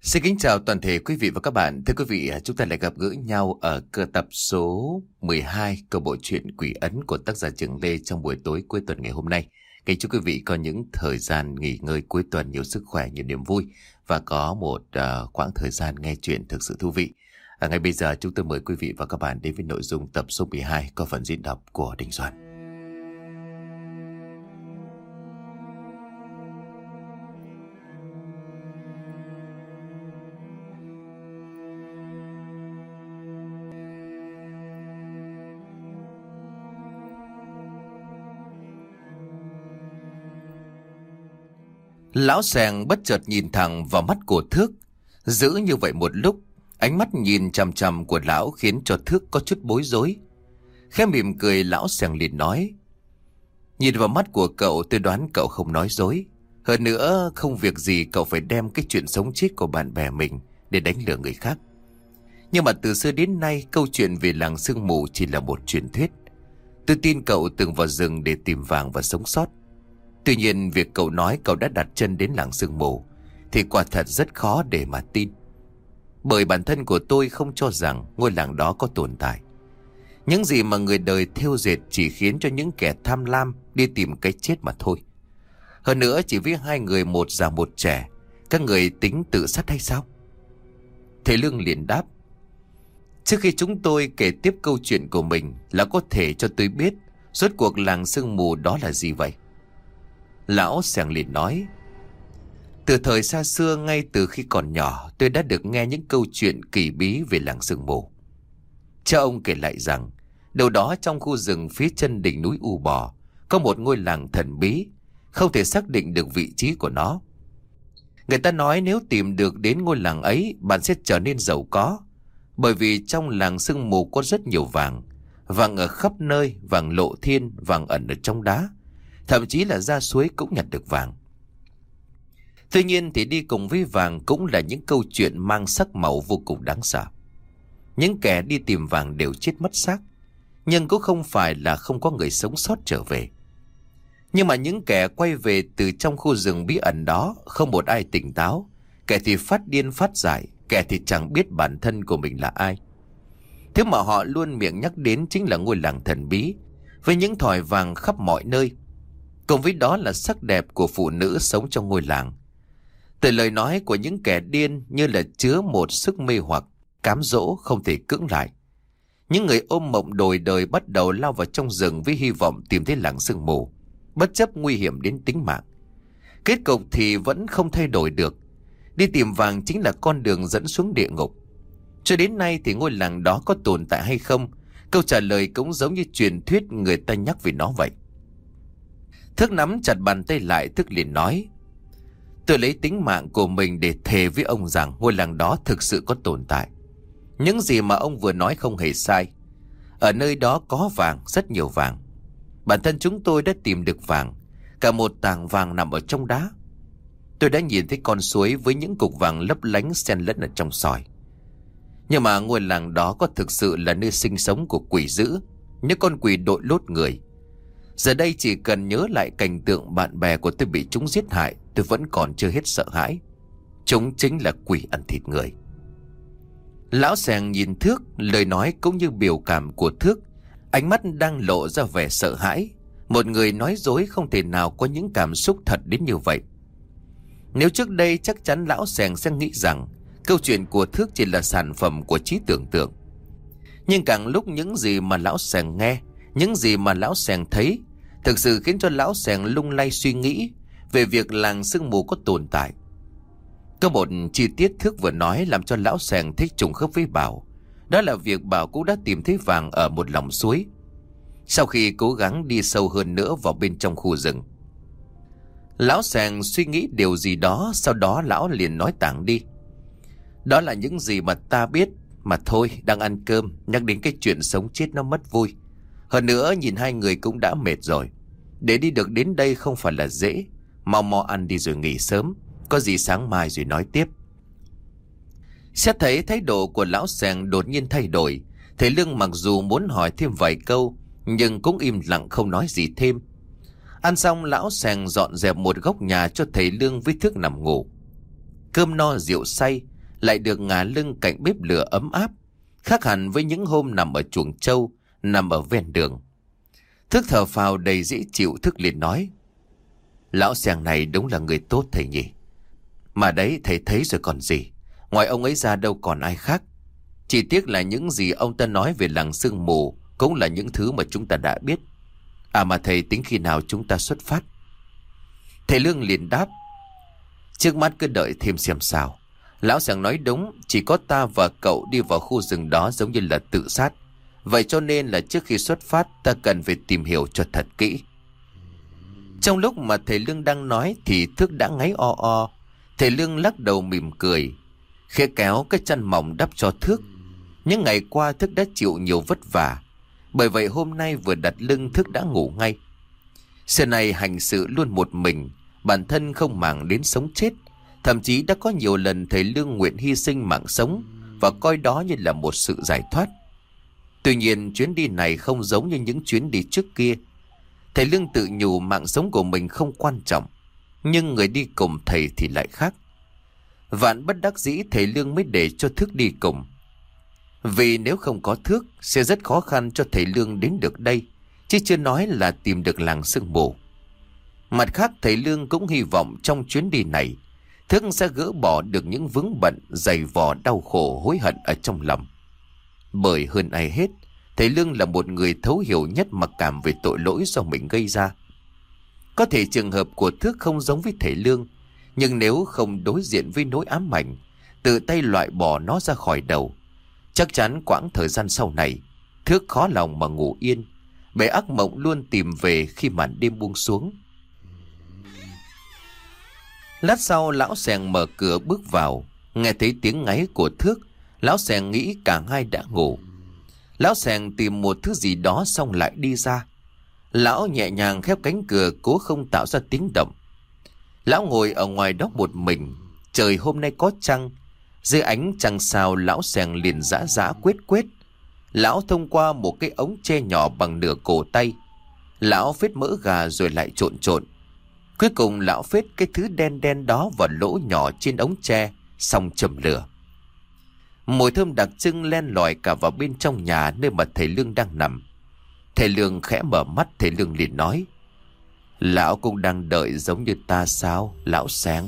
Xin kính chào toàn thể quý vị và các bạn. Thưa quý vị, chúng ta lại gặp gỡ nhau ở cơ tập số 12 của bộ truyện Quỷ Ấn của tác giả Trường Lê trong buổi tối cuối tuần ngày hôm nay. Kính chúc quý vị có những thời gian nghỉ ngơi cuối tuần nhiều sức khỏe, nhiều niềm vui và có một quãng thời gian nghe chuyện thực sự thú vị. Ngay bây giờ chúng tôi mời quý vị và các bạn đến với nội dung tập số 12 có phần diễn đọc của Đình Doan. Lão Seng bất chợt nhìn thẳng vào mắt của Thước. Giữ như vậy một lúc, ánh mắt nhìn chằm chằm của lão khiến cho Thước có chút bối rối. Khẽ mỉm cười, lão Seng liền nói: "Nhìn vào mắt của cậu, tôi đoán cậu không nói dối. Hơn nữa, không việc gì cậu phải đem cái chuyện sống chết của bạn bè mình để đánh lừa người khác. Nhưng mà từ xưa đến nay, câu chuyện về làng sương mù chỉ là một truyền thuyết. Tôi tin cậu từng vào rừng để tìm vàng và sống sót. Tuy nhiên, việc cậu nói cậu đã đặt chân đến làng sương mù thì quả thật rất khó để mà tin. Bởi bản thân của tôi không cho rằng ngôi làng đó có tồn tại. Những gì mà người đời thêu dệt chỉ khiến cho những kẻ tham lam đi tìm cái chết mà thôi. Hơn nữa, chỉ với hai người một già một trẻ, các người tính tự sát hay sao?" Thầy Lương liền đáp: "Trước khi chúng tôi kể tiếp câu chuyện của mình là có thể cho tôi biết rốt cuộc làng sương mù đó là gì vậy?" Lão Seng liền nói: "Từ thời xa xưa, ngay từ khi còn nhỏ, tôi đã được nghe những câu chuyện kỳ bí về làng sương mù. Cha ông kể lại rằng, đâu đó trong khu rừng phía chân đỉnh núi U Bò có một ngôi làng thần bí, không thể xác định được vị trí của nó. Người ta nói nếu tìm được đến ngôi làng ấy, bạn sẽ trở nên giàu có, bởi vì trong làng sương mù có rất nhiều vàng. Vàng ở khắp nơi, vàng lộ thiên, vàng ẩn ở trong đá. Thậm chí là ra suối cũng nhặt được vàng. Tuy nhiên thì đi cùng với vàng cũng là những câu chuyện mang sắc màu vô cùng đáng sợ. Những kẻ đi tìm vàng đều chết mất xác, nhưng cũng không phải là không có người sống sót trở về. Nhưng mà những kẻ quay về từ trong khu rừng bí ẩn đó, không một ai tỉnh táo. Kẻ thì phát điên phát dại, kẻ thì chẳng biết bản thân của mình là ai. Thứ mà họ luôn miệng nhắc đến chính là ngôi làng thần bí, với những thỏi vàng khắp mọi nơi. Cùng với đó là sắc đẹp của phụ nữ sống trong ngôi làng. Từ lời nói của những kẻ điên như là chứa một sức mê hoặc, cám dỗ không thể cưỡng lại. Những người ôm mộng đồi đời bắt đầu lao vào trong rừng với hy vọng tìm thấy làng sương mù, bất chấp nguy hiểm đến tính mạng. Kết cục thì vẫn không thay đổi được. Đi tìm vàng chính là con đường dẫn xuống địa ngục. Cho đến nay thì ngôi làng đó có tồn tại hay không, câu trả lời cũng giống như truyền thuyết người ta nhắc về nó vậy." Thước nắm chặt bàn tay lại, Thước liền nói: "Tôi lấy tính mạng của mình để thề với ông rằng ngôi làng đó thực sự có tồn tại. Những gì mà ông vừa nói không hề sai. Ở nơi đó có vàng, rất nhiều vàng. Bản thân chúng tôi đã tìm được vàng, cả một tảng vàng nằm ở trong đá. Tôi đã nhìn thấy con suối với những cục vàng lấp lánh xen lẫn ở trong sỏi. Nhưng mà ngôi làng đó có thực sự là nơi sinh sống của quỷ dữ, những con quỷ đội lốt người. Giờ đây chỉ cần nhớ lại cảnh tượng bạn bè của tôi bị chúng giết hại, tôi vẫn còn chưa hết sợ hãi. Chúng chính là quỷ ăn thịt người." Lão Seng nhìn Thước, lời nói cũng như biểu cảm của Thước, ánh mắt đang lộ ra vẻ sợ hãi. Một người nói dối không thể nào có những cảm xúc thật đến như vậy. Nếu trước đây chắc chắn lão Seng sẽ nghĩ rằng câu chuyện của Thước chỉ là sản phẩm của trí tưởng tượng. Nhưng càng lúc những gì mà lão Seng nghe, những gì mà lão Seng thấy thực sự khiến cho lão Seng lung lay suy nghĩ về việc làng sương mù có tồn tại. Có một chi tiết Thước vừa nói làm cho lão Seng thích trùng khớp với Bảo. Đó là việc Bảo cũng đã tìm thấy vàng ở một lòng suối, sau khi cố gắng đi sâu hơn nữa vào bên trong khu rừng. Lão Seng suy nghĩ điều gì đó, sau đó lão liền nói tảng đi: "Đó là những gì mà ta biết. Mà thôi, đang ăn cơm, nhắc đến cái chuyện sống chết nó mất vui. Hơn nữa nhìn hai người cũng đã mệt rồi. Để đi được đến đây không phải là dễ. Mau mau ăn đi rồi nghỉ sớm, có gì sáng mai rồi nói tiếp." Xét thấy thái độ của lão Seng đột nhiên thay đổi, thầy Lương mặc dù muốn hỏi thêm vài câu nhưng cũng im lặng không nói gì thêm. Ăn xong, lão Seng dọn dẹp một góc nhà cho thầy Lương với Thước nằm ngủ. Cơm no rượu say, lại được ngả lưng cạnh bếp lửa ấm áp, khác hẳn với những hôm nằm ở chuồng trâu, nằm ở ven đường. Thức thở phào đầy dễ chịu. Thức liền nói: Lão Seng này đúng là người tốt thầy nhỉ. Mà đấy, thầy thấy rồi còn gì. Ngoài ông ấy ra đâu còn ai khác. Chỉ tiếc là những gì ông ta nói về làng sương mù cũng là những thứ mà chúng ta đã biết. À mà thầy tính khi nào chúng ta xuất phát? Thầy Lương liền đáp: Trước mắt cứ đợi thêm xem sao. Lão Seng nói đúng, chỉ có ta và cậu đi vào khu rừng đó giống như là tự sát. Vậy cho nên là trước khi xuất phát ta cần phải tìm hiểu cho thật kỹ. Trong lúc mà thầy Lương đang nói thì Thức đã ngáy o o. Thầy Lương lắc đầu mỉm cười, khẽ kéo cái chăn mỏng đắp cho Thức. Những ngày qua Thức đã chịu nhiều vất vả, bởi vậy hôm nay vừa đặt lưng Thức đã ngủ ngay. Xưa này hành sự luôn một mình, bản thân không màng đến sống chết. Thậm chí đã có nhiều lần thầy Lương nguyện hy sinh mạng sống và coi đó như là một sự giải thoát. Tuy nhiên chuyến đi này không giống như những chuyến đi trước kia. Thầy Lương tự nhủ mạng sống của mình không quan trọng, nhưng người đi cùng thầy thì lại khác. Vạn bất đắc dĩ thầy Lương mới để cho Thức đi cùng. Vì nếu không có Thức sẽ rất khó khăn cho thầy Lương đến được đây, chứ chưa nói là tìm được làng sương mù. Mặt khác thầy Lương cũng hy vọng trong chuyến đi này Thức sẽ gỡ bỏ được những vướng bận, dày vò, đau khổ, hối hận ở trong lòng. Bởi hơn ai hết, thầy Lương là một người thấu hiểu nhất mặc cảm về tội lỗi do mình gây ra. Có thể trường hợp của Thức không giống với thầy Lương, nhưng nếu không đối diện với nỗi ám ảnh, tự tay loại bỏ nó ra khỏi đầu, chắc chắn quãng thời gian sau này Thức khó lòng mà ngủ yên, bởi ác mộng luôn tìm về khi màn đêm buông xuống. Lát sau lão Seng mở cửa bước vào, nghe thấy tiếng ngáy của Thức. Lão Seng nghĩ cả hai đã ngủ. Lão Seng tìm một thứ gì đó xong lại đi ra. Lão nhẹ nhàng khép cánh cửa, cố không tạo ra tiếng động. Lão ngồi ở ngoài đó một mình. Trời hôm nay có trăng, dưới ánh trăng sao lão Seng liền giã giã quét quét. Lão thông qua một cái ống tre nhỏ bằng nửa cổ tay. Lão phết mỡ gà rồi lại trộn trộn. Cuối cùng lão phết cái thứ đen đen đó vào lỗ nhỏ trên ống tre, xong châm lửa. Mùi thơm đặc trưng len lỏi cả vào bên trong nhà nơi mà thầy Lương đang nằm. Thầy Lương khẽ mở mắt. Thầy Lương liền nói: Lão cũng đang đợi giống như ta sao, lão Seng?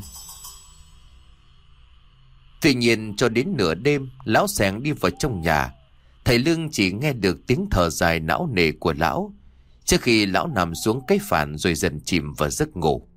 Tuy nhiên cho đến nửa đêm, lão Seng đi vào trong nhà. Thầy Lương chỉ nghe được tiếng thở dài não nề của lão, trước khi lão nằm xuống cái phản rồi dần chìm vào giấc ngủ.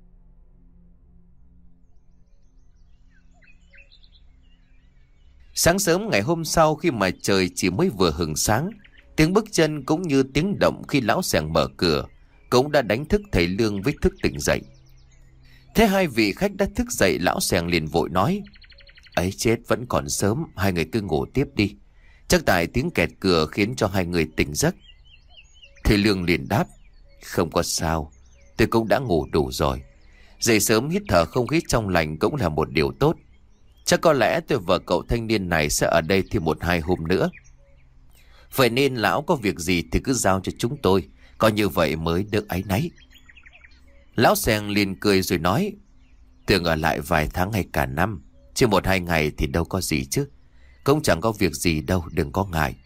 Sáng sớm ngày hôm sau, khi mà trời chỉ mới vừa hừng sáng, tiếng bước chân cũng như tiếng động khi lão Seng mở cửa cũng đã đánh thức thầy Lương với Thức tỉnh dậy. Thế hai vị khách đã thức dậy, lão Seng liền vội nói: Ấy chết, vẫn còn sớm, hai người cứ ngủ tiếp đi. Chắc tại tiếng kẹt cửa khiến cho hai người tỉnh giấc. Thầy Lương liền đáp: Không có sao, tôi cũng đã ngủ đủ rồi. Dậy sớm hít thở không khí trong lành cũng là một điều tốt. Chắc có lẽ tôi và cậu thanh niên này sẽ ở đây thêm 1-2 hôm nữa. Vậy nên lão có việc gì thì cứ giao cho chúng tôi, có như vậy mới được áy náy. Lão Seng liền cười rồi nói: Tưởng ở lại vài tháng hay cả năm, chứ 1-2 ngày thì đâu có gì chứ. Cũng chẳng có việc gì đâu, đừng có ngại.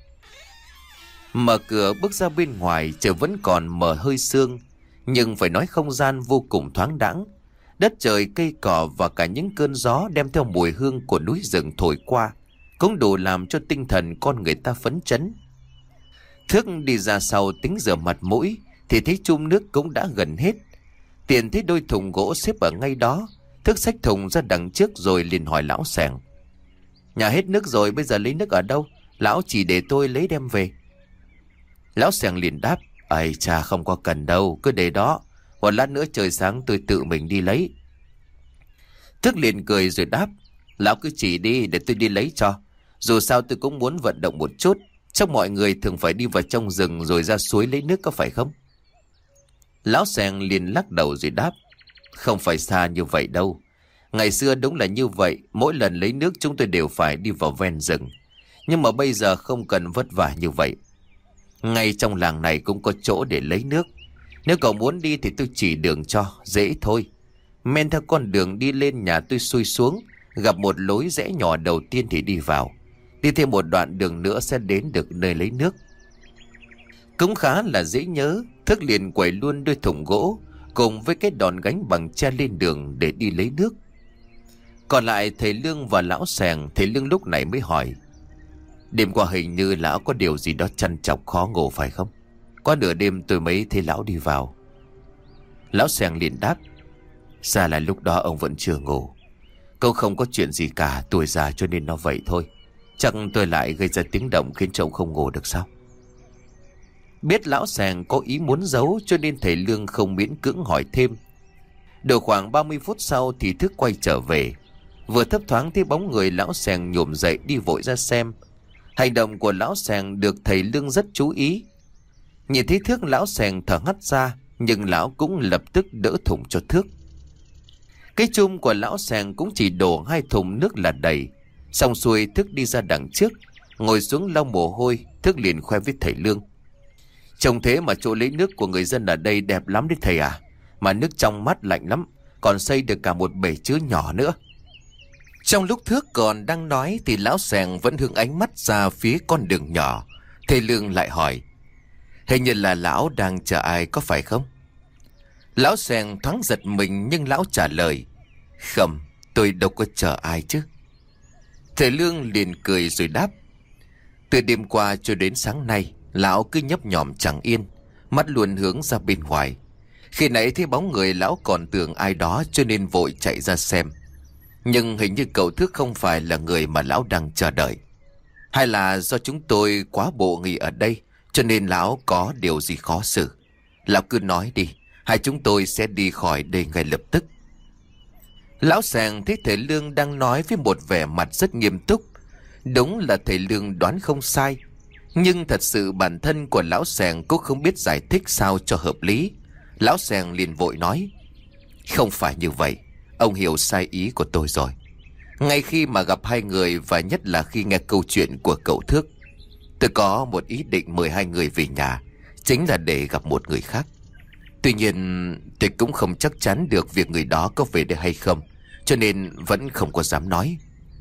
Mở cửa bước ra bên ngoài, trời vẫn còn mờ hơi sương, nhưng phải nói không gian vô cùng thoáng đãng. Đất trời, cây cỏ và cả những cơn gió đem theo mùi hương của núi rừng thổi qua cũng đủ làm cho tinh thần con người ta phấn chấn. Thức đi ra sau tính rửa mặt mũi thì thấy chum nước cũng đã gần hết. Tiền thấy đôi thùng gỗ xếp ở ngay đó, Thức xách thùng ra đằng trước rồi liền hỏi lão Seng: Nhà hết nước rồi, bây giờ lấy nước ở đâu? Lão chỉ để tôi lấy đem về. Lão Seng liền đáp: Ây cha, không có cần đâu, cứ để đó, một lát nữa trời sáng tôi tự mình đi lấy. Thức liền cười rồi đáp: Lão cứ chỉ đi để tôi đi lấy cho. Dù sao tôi cũng muốn vận động một chút. Chắc mọi người thường phải đi vào trong rừng rồi ra suối lấy nước, có phải không? Lão Seng liền lắc đầu rồi đáp: Không phải xa như vậy đâu. Ngày xưa đúng là như vậy, mỗi lần lấy nước chúng tôi đều phải đi vào ven rừng. Nhưng mà bây giờ không cần vất vả như vậy. Ngay trong làng này cũng có chỗ để lấy nước. Nếu cậu muốn đi thì tôi chỉ đường cho, dễ thôi. Men theo con đường đi lên nhà tôi xuôi xuống, gặp một lối rẽ nhỏ đầu tiên thì đi vào. Đi thêm một đoạn đường nữa sẽ đến được nơi lấy nước. Cũng khá là dễ nhớ, Thức liền quẩy luôn đôi thùng gỗ cùng với cái đòn gánh bằng tre lên đường để đi lấy nước. Còn lại thầy Lương và lão Sèng, thầy Lương lúc này mới hỏi: đêm qua hình như lão có điều gì đó trằn trọc khó ngủ phải không? Qua nửa đêm tôi mới thấy lão đi vào. Lão Sèng liền đáp: ra là lúc đó ông vẫn chưa ngủ. Cậu không có chuyện gì cả, tuổi già cho nên nó vậy thôi. Chắc tôi lại gây ra tiếng động khiến cậu không ngủ được sao? Biết lão Sèng có ý muốn giấu cho nên thầy Lương không miễn cưỡng hỏi thêm. Được khoảng 30 phút sau thì Thức quay trở về. Vừa thấp thoáng thấy bóng người lão Sèng nhổm dậy đi vội ra xem. Hành động của lão Sèng được thầy Lương rất chú ý. Nhìn thấy Thức, lão Sèng thở hắt ra, nhưng lão cũng lập tức đỡ thùng cho Thức. Cái chum của lão Sèng cũng chỉ đổ 2 thùng nước là đầy. Xong xuôi Thức đi ra đằng trước, ngồi xuống lau mồ hôi. Thức liền khoe với thầy Lương: trông thế mà chỗ lấy nước của người dân ở đây đẹp lắm đấy thầy à. Mà nước trong mát lạnh lắm, còn xây được cả một bể chứa nhỏ nữa. Trong lúc Thức còn đang nói thì lão Sèng vẫn hướng ánh mắt ra phía con đường nhỏ. Thầy Lương lại hỏi: hình như là lão đang chờ ai có phải không? Lão Sèng thoáng giật mình nhưng lão trả lời: không, tôi đâu có chờ ai chứ. Thầy Lương liền cười rồi đáp: từ đêm qua cho đến sáng nay, lão cứ nhấp nhòm chẳng yên, mắt luôn hướng ra bên ngoài. Khi nãy thấy bóng người lão còn tưởng ai đó cho nên vội chạy ra xem. Nhưng hình như cậu Thức không phải là người mà lão đang chờ đợi. Hay là do chúng tôi quá bộ nghỉ ở đây cho nên lão có điều gì khó xử. Lão cứ nói đi, hai chúng tôi sẽ đi khỏi đây ngay lập tức. Lão Sèng thấy thầy Lương đang nói với một vẻ mặt rất nghiêm túc. Đúng là thầy Lương đoán không sai. Nhưng thật sự bản thân của lão Sèng cũng không biết giải thích sao cho hợp lý. Lão Sèng liền vội nói: không phải như vậy, ông hiểu sai ý của tôi rồi. Ngay khi mà gặp hai người, và nhất là khi nghe câu chuyện của cậu Thước, tôi có một ý định mời hai người về nhà, chính là để gặp một người khác. Tuy nhiên tôi cũng không chắc chắn được việc người đó có về đây hay không, cho nên vẫn không có dám nói.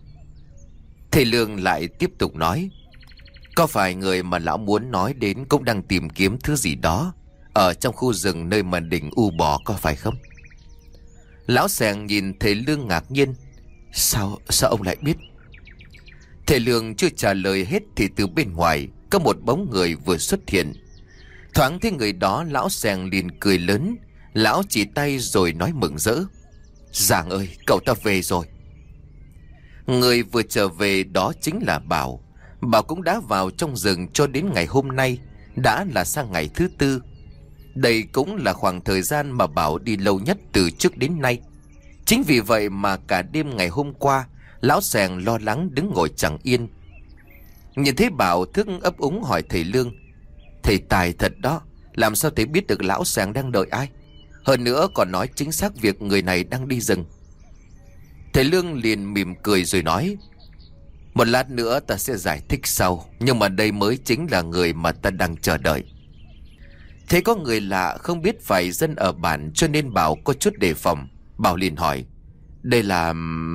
Thầy Lương lại tiếp tục nói: có phải người mà lão muốn nói đến cũng đang tìm kiếm thứ gì đó ở trong khu rừng nơi mà đỉnh U Bò có phải không? Lão Sèng nhìn thầy Lương ngạc nhiên: Sao ông lại biết? Thầy Lương chưa trả lời hết thì từ bên ngoài có một bóng người vừa xuất hiện. Thoáng thấy người đó, lão Sèng liền cười lớn. Lão chỉ tay rồi nói mừng rỡ: Giàng ơi, cậu ta về rồi. Người vừa trở về đó chính là Bảo. Bảo cũng đã vào trong rừng cho đến ngày hôm nay, đã là sang ngày thứ 4. Đây cũng là khoảng thời gian mà Bảo đi lâu nhất từ trước đến nay. Chính vì vậy mà cả đêm ngày hôm qua, lão Sèng lo lắng đứng ngồi chẳng yên. Nhìn thấy Bảo, Thức ấp úng hỏi thầy Lương: thầy tài thật đó, làm sao thầy biết được lão Sèng đang đợi ai? Hơn nữa còn nói chính xác việc người này đang đi rừng. Thầy Lương liền mỉm cười rồi nói: một lát nữa ta sẽ giải thích sau, nhưng mà đây mới chính là người mà ta đang chờ đợi. Thấy có người lạ không biết phải dân ở bản cho nên Bảo có chút đề phòng. Bảo liền hỏi: đây là...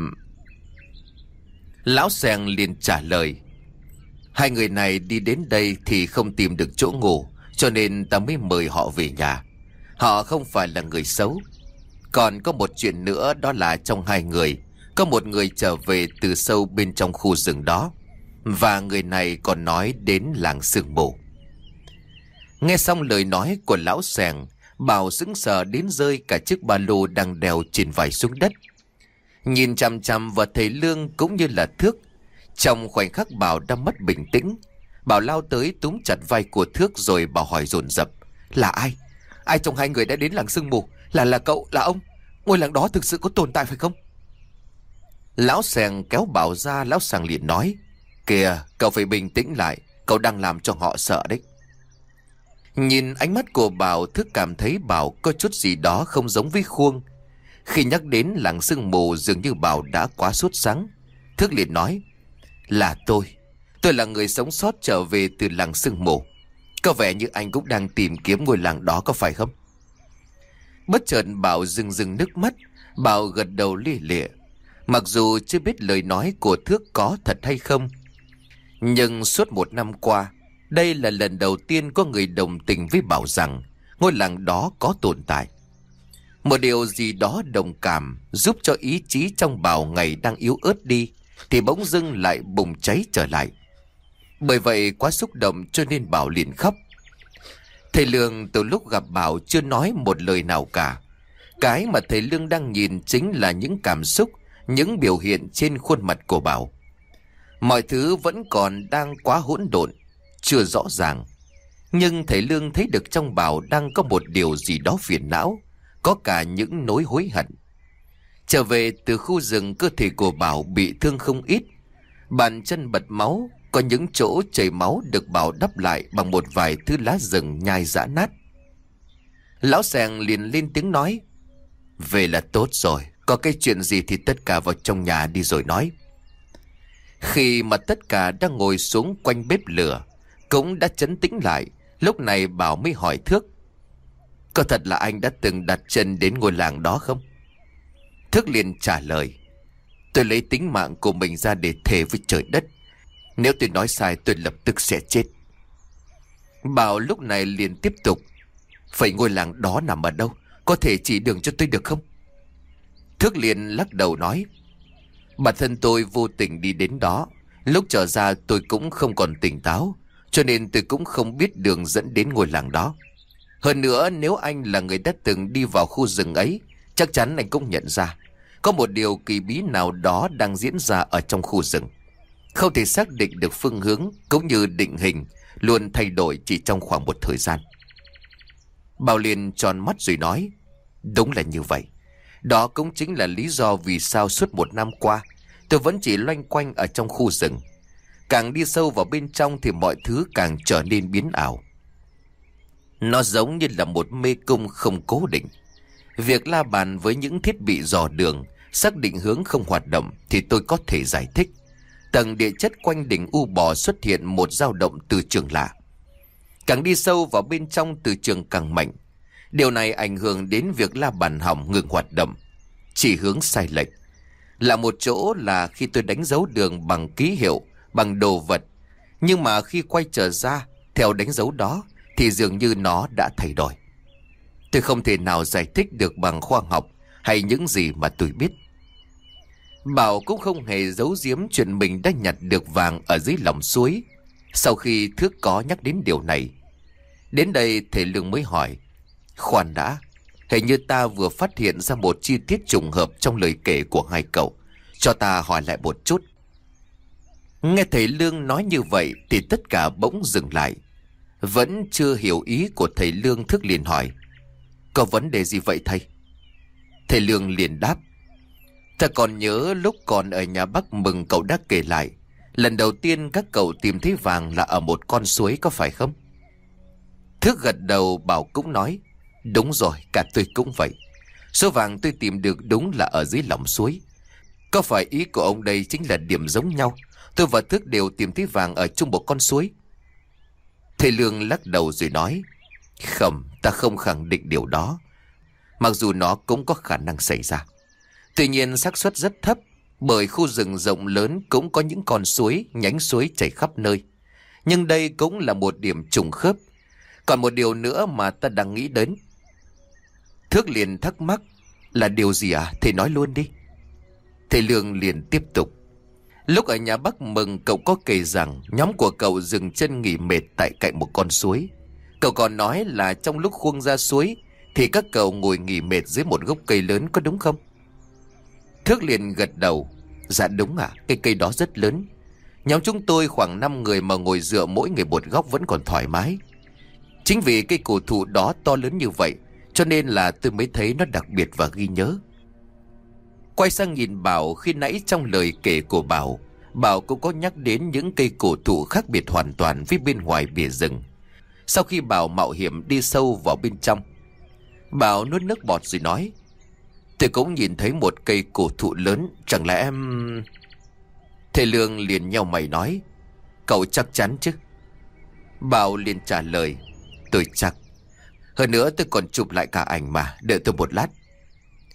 Lão Sèng liền trả lời: hai người này đi đến đây thì không tìm được chỗ ngủ, cho nên ta mới mời họ về nhà. Họ không phải là người xấu. Còn có một chuyện nữa, đó là trong hai người có một người trở về từ sâu bên trong khu rừng đó, và người này còn nói đến làng Sương Mù. Nghe xong lời nói của lão Sèng, Bảo sững sờ đến rơi cả chiếc ba lô đang đeo trên vai xuống đất. Nhìn chằm chằm vào thầy Lương cũng như là Thước. Trong khoảnh khắc Bảo đã mất bình tĩnh. Bảo lao tới túm chặt vai của Thước rồi Bảo hỏi dồn dập: là ai? Ai trong hai người đã đến làng Sương Mù? Là cậu, là ông? Ngôi làng đó thực sự có tồn tại phải không? Lão Sèng kéo Bảo ra. Lão Sèng liền nói: kìa, cậu phải bình tĩnh lại, cậu đang làm cho họ sợ đấy. Nhìn ánh mắt của Bảo, Thức cảm thấy Bảo có chút gì đó không giống với Khuông. Khi nhắc đến làng Sương Mù, dường như Bảo đã quá sốt sắng. Thức liền nói: là tôi là người sống sót trở về từ làng Sương Mù. Có vẻ như anh cũng đang tìm kiếm ngôi làng đó có phải không? Bất chợt Bảo rưng rưng nước mắt. Bảo gật đầu lia lịa. Mặc dù chưa biết lời nói của Thước có thật hay không, nhưng suốt 1 năm qua, đây là lần đầu tiên có người đồng tình với Bảo rằng ngôi làng đó có tồn tại. Một điều gì đó đồng cảm giúp cho ý chí trong Bảo ngày đang yếu ớt đi thì bỗng dưng lại bùng cháy trở lại. Bởi vậy quá xúc động cho nên Bảo liền khóc. Thầy Lương từ lúc gặp Bảo chưa nói một lời nào cả. Cái mà thầy Lương đang nhìn chính là những cảm xúc, những biểu hiện trên khuôn mặt của Bảo. Mọi thứ vẫn còn đang quá hỗn độn, chưa rõ ràng. Nhưng thầy Lương thấy được trong Bảo đang có một điều gì đó phiền não, có cả những nỗi hối hận. Trở về từ khu rừng, cơ thể của Bảo bị thương không ít. Bàn chân bật máu, có những chỗ chảy máu được Bảo đắp lại bằng một vài thứ lá rừng nhai giã nát. Lão Sàng liền lên tiếng nói: "Về là tốt rồi, có cái chuyện gì thì tất cả vào trong nhà đi rồi nói." Khi mà tất cả đang ngồi xuống quanh bếp lửa cũng đã trấn tĩnh lại, lúc này Bảo mới hỏi Thước: "Có thật là anh đã từng đặt chân đến ngôi làng đó không?" Thước liền trả lời: "Tôi lấy tính mạng của mình ra để thề với trời đất. Nếu tôi nói sai tôi lập tức sẽ chết." Bảo lúc này liền tiếp tục: "Vậy ngôi làng đó nằm ở đâu? Có thể chỉ đường cho tôi được không?" Thước liền lắc đầu nói: "Bản thân tôi vô tình đi đến đó. Lúc trở ra tôi cũng không còn tỉnh táo, cho nên tôi cũng không biết đường dẫn đến ngôi làng đó. Hơn nữa, nếu anh là người đã từng đi vào khu rừng ấy, chắc chắn anh cũng nhận ra có một điều kỳ bí nào đó đang diễn ra ở trong khu rừng. Không thể xác định được phương hướng cũng như định hình, luôn thay đổi chỉ trong khoảng một thời gian." Bảo liền tròn mắt rồi nói: "Đúng là như vậy. Đó cũng chính là lý do vì sao suốt 1 năm qua tôi vẫn chỉ loanh quanh ở trong khu rừng. Càng đi sâu vào bên trong thì mọi thứ càng trở nên biến ảo. Nó giống như là một mê cung không cố định. Việc la bàn với những thiết bị dò đường, xác định hướng không hoạt động thì tôi có thể giải thích. Tầng địa chất quanh đỉnh U Bò xuất hiện một dao động từ trường lạ. Càng đi sâu vào bên trong, từ trường càng mạnh. Điều này ảnh hưởng đến việc la bàn hỏng ngừng hoạt động, chỉ hướng sai lệch. Là một chỗ là khi tôi đánh dấu đường bằng ký hiệu, bằng đồ vật, nhưng mà khi quay trở ra theo đánh dấu đó thì dường như nó đã thay đổi. Tôi không thể nào giải thích được bằng khoa học hay những gì mà tôi biết." Bảo cũng không hề giấu giếm chuyện mình đã nhặt được vàng ở dưới lòng suối. Sau khi Thước có nhắc đến điều này, đến đây thầy Lương mới hỏi: "Khoan đã, hình như ta vừa phát hiện ra một chi tiết trùng hợp trong lời kể của hai cậu. Cho ta hỏi lại một chút." Nghe thầy Lương nói như vậy thì tất cả bỗng dừng lại. Vẫn chưa hiểu ý của thầy Lương, Thước liền hỏi: "Có vấn đề gì vậy thầy?" Thầy Lương liền đáp: "Ta còn nhớ lúc còn ở nhà bác Mừng cậu đã kể lại, lần đầu tiên các cậu tìm thấy vàng là ở một con suối, có phải không?" Thước gật đầu. Bảo cũng nói: "Đúng rồi, cả tôi cũng vậy. Số vàng tôi tìm được đúng là ở dưới lòng suối. Có phải ý của ông đây chính là điểm giống nhau? Tôi và Thước đều tìm thấy vàng ở chung một con suối." Thầy Lương lắc đầu rồi nói: "Không, ta không khẳng định điều đó. Mặc dù nó cũng có khả năng xảy ra. Tuy nhiên xác suất rất thấp, bởi khu rừng rộng lớn cũng có những con suối, nhánh suối chảy khắp nơi. Nhưng đây cũng là một điểm trùng khớp. Còn một điều nữa mà ta đang nghĩ đến." Thước liền thắc mắc: "Là điều gì à? Thầy nói luôn đi." Thầy Lương liền tiếp tục: "Lúc ở nhà bác Mừng, cậu có kể rằng nhóm của cậu dừng chân nghỉ mệt tại cạnh một con suối. Cậu còn nói là trong lúc khuông ra suối thì các cậu ngồi nghỉ mệt dưới một gốc cây lớn, có đúng không?" Thước liền gật đầu: "Dạ đúng ạ, cái cây đó rất lớn. Nhóm chúng tôi khoảng 5 người mà ngồi dựa mỗi người một góc vẫn còn thoải mái. Chính vì cây cổ thụ đó to lớn như vậy cho nên là tôi mới thấy nó đặc biệt và ghi nhớ." Quay sang nhìn Bảo, khi nãy trong lời kể của Bảo cũng có nhắc đến những cây cổ thụ khác biệt hoàn toàn với bên ngoài bìa rừng. Sau khi Bảo mạo hiểm đi sâu vào bên trong, Bảo nuốt nước bọt rồi nói: "Tôi cũng nhìn thấy một cây cổ thụ lớn, chẳng lẽ em..." Thầy Lương liền nheo mày nói: "Cậu chắc chắn chứ?" Bảo liền trả lời: "Tôi chắc. Hơn nữa tôi còn chụp lại cả ảnh mà, đợi tôi một lát."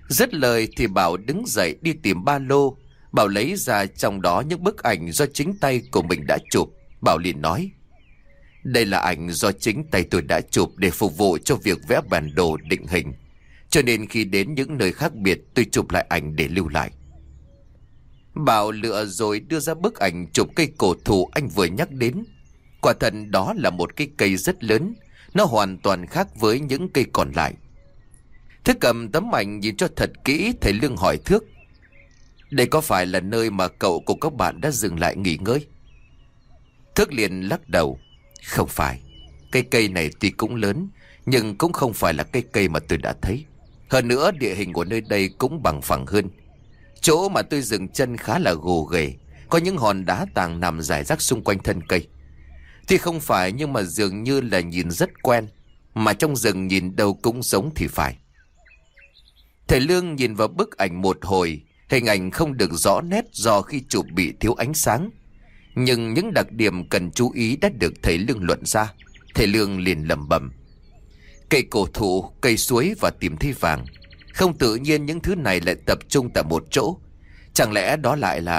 Dứt lời thì Bảo đứng dậy đi tìm ba lô. Bảo lấy ra trong đó những bức ảnh do chính tay của mình đã chụp. Bảo liền nói: đây là ảnh do chính tay tôi đã chụp để phục vụ cho việc vẽ bản đồ định hình. Cho nên khi đến những nơi khác biệt tôi chụp lại ảnh để lưu lại. Bảo lựa rồi đưa ra bức ảnh chụp cây cổ thụ anh vừa nhắc đến. Quả thật đó là một cái cây rất lớn. Nó hoàn toàn khác với những cây còn lại. Thước cầm tấm ảnh nhìn cho thật kỹ. Thầy Lương hỏi Thước: đây có phải là nơi mà cậu cùng các bạn đã dừng lại nghỉ ngơi? Thước liền lắc đầu: không phải. Cây cây này tuy cũng lớn, nhưng cũng không phải là cây cây mà tôi đã thấy. Hơn nữa địa hình của nơi đây cũng bằng phẳng hơn. Chỗ mà tôi dừng chân khá là gồ ghề, có những hòn đá tàng nằm rải rác xung quanh thân cây. Thì không phải, nhưng mà dường như là nhìn rất quen. Mà trong rừng nhìn đâu cũng giống thì phải. Thầy Lương nhìn vào bức ảnh một hồi. Hình ảnh không được rõ nét do khi chụp bị thiếu ánh sáng. Nhưng những đặc điểm cần chú ý đã được thầy Lương luận ra. Thầy Lương liền lẩm bẩm: cây cổ thụ, cây suối và tìm thấy vàng. Không tự nhiên những thứ này lại tập trung tại một chỗ. Chẳng lẽ đó lại là...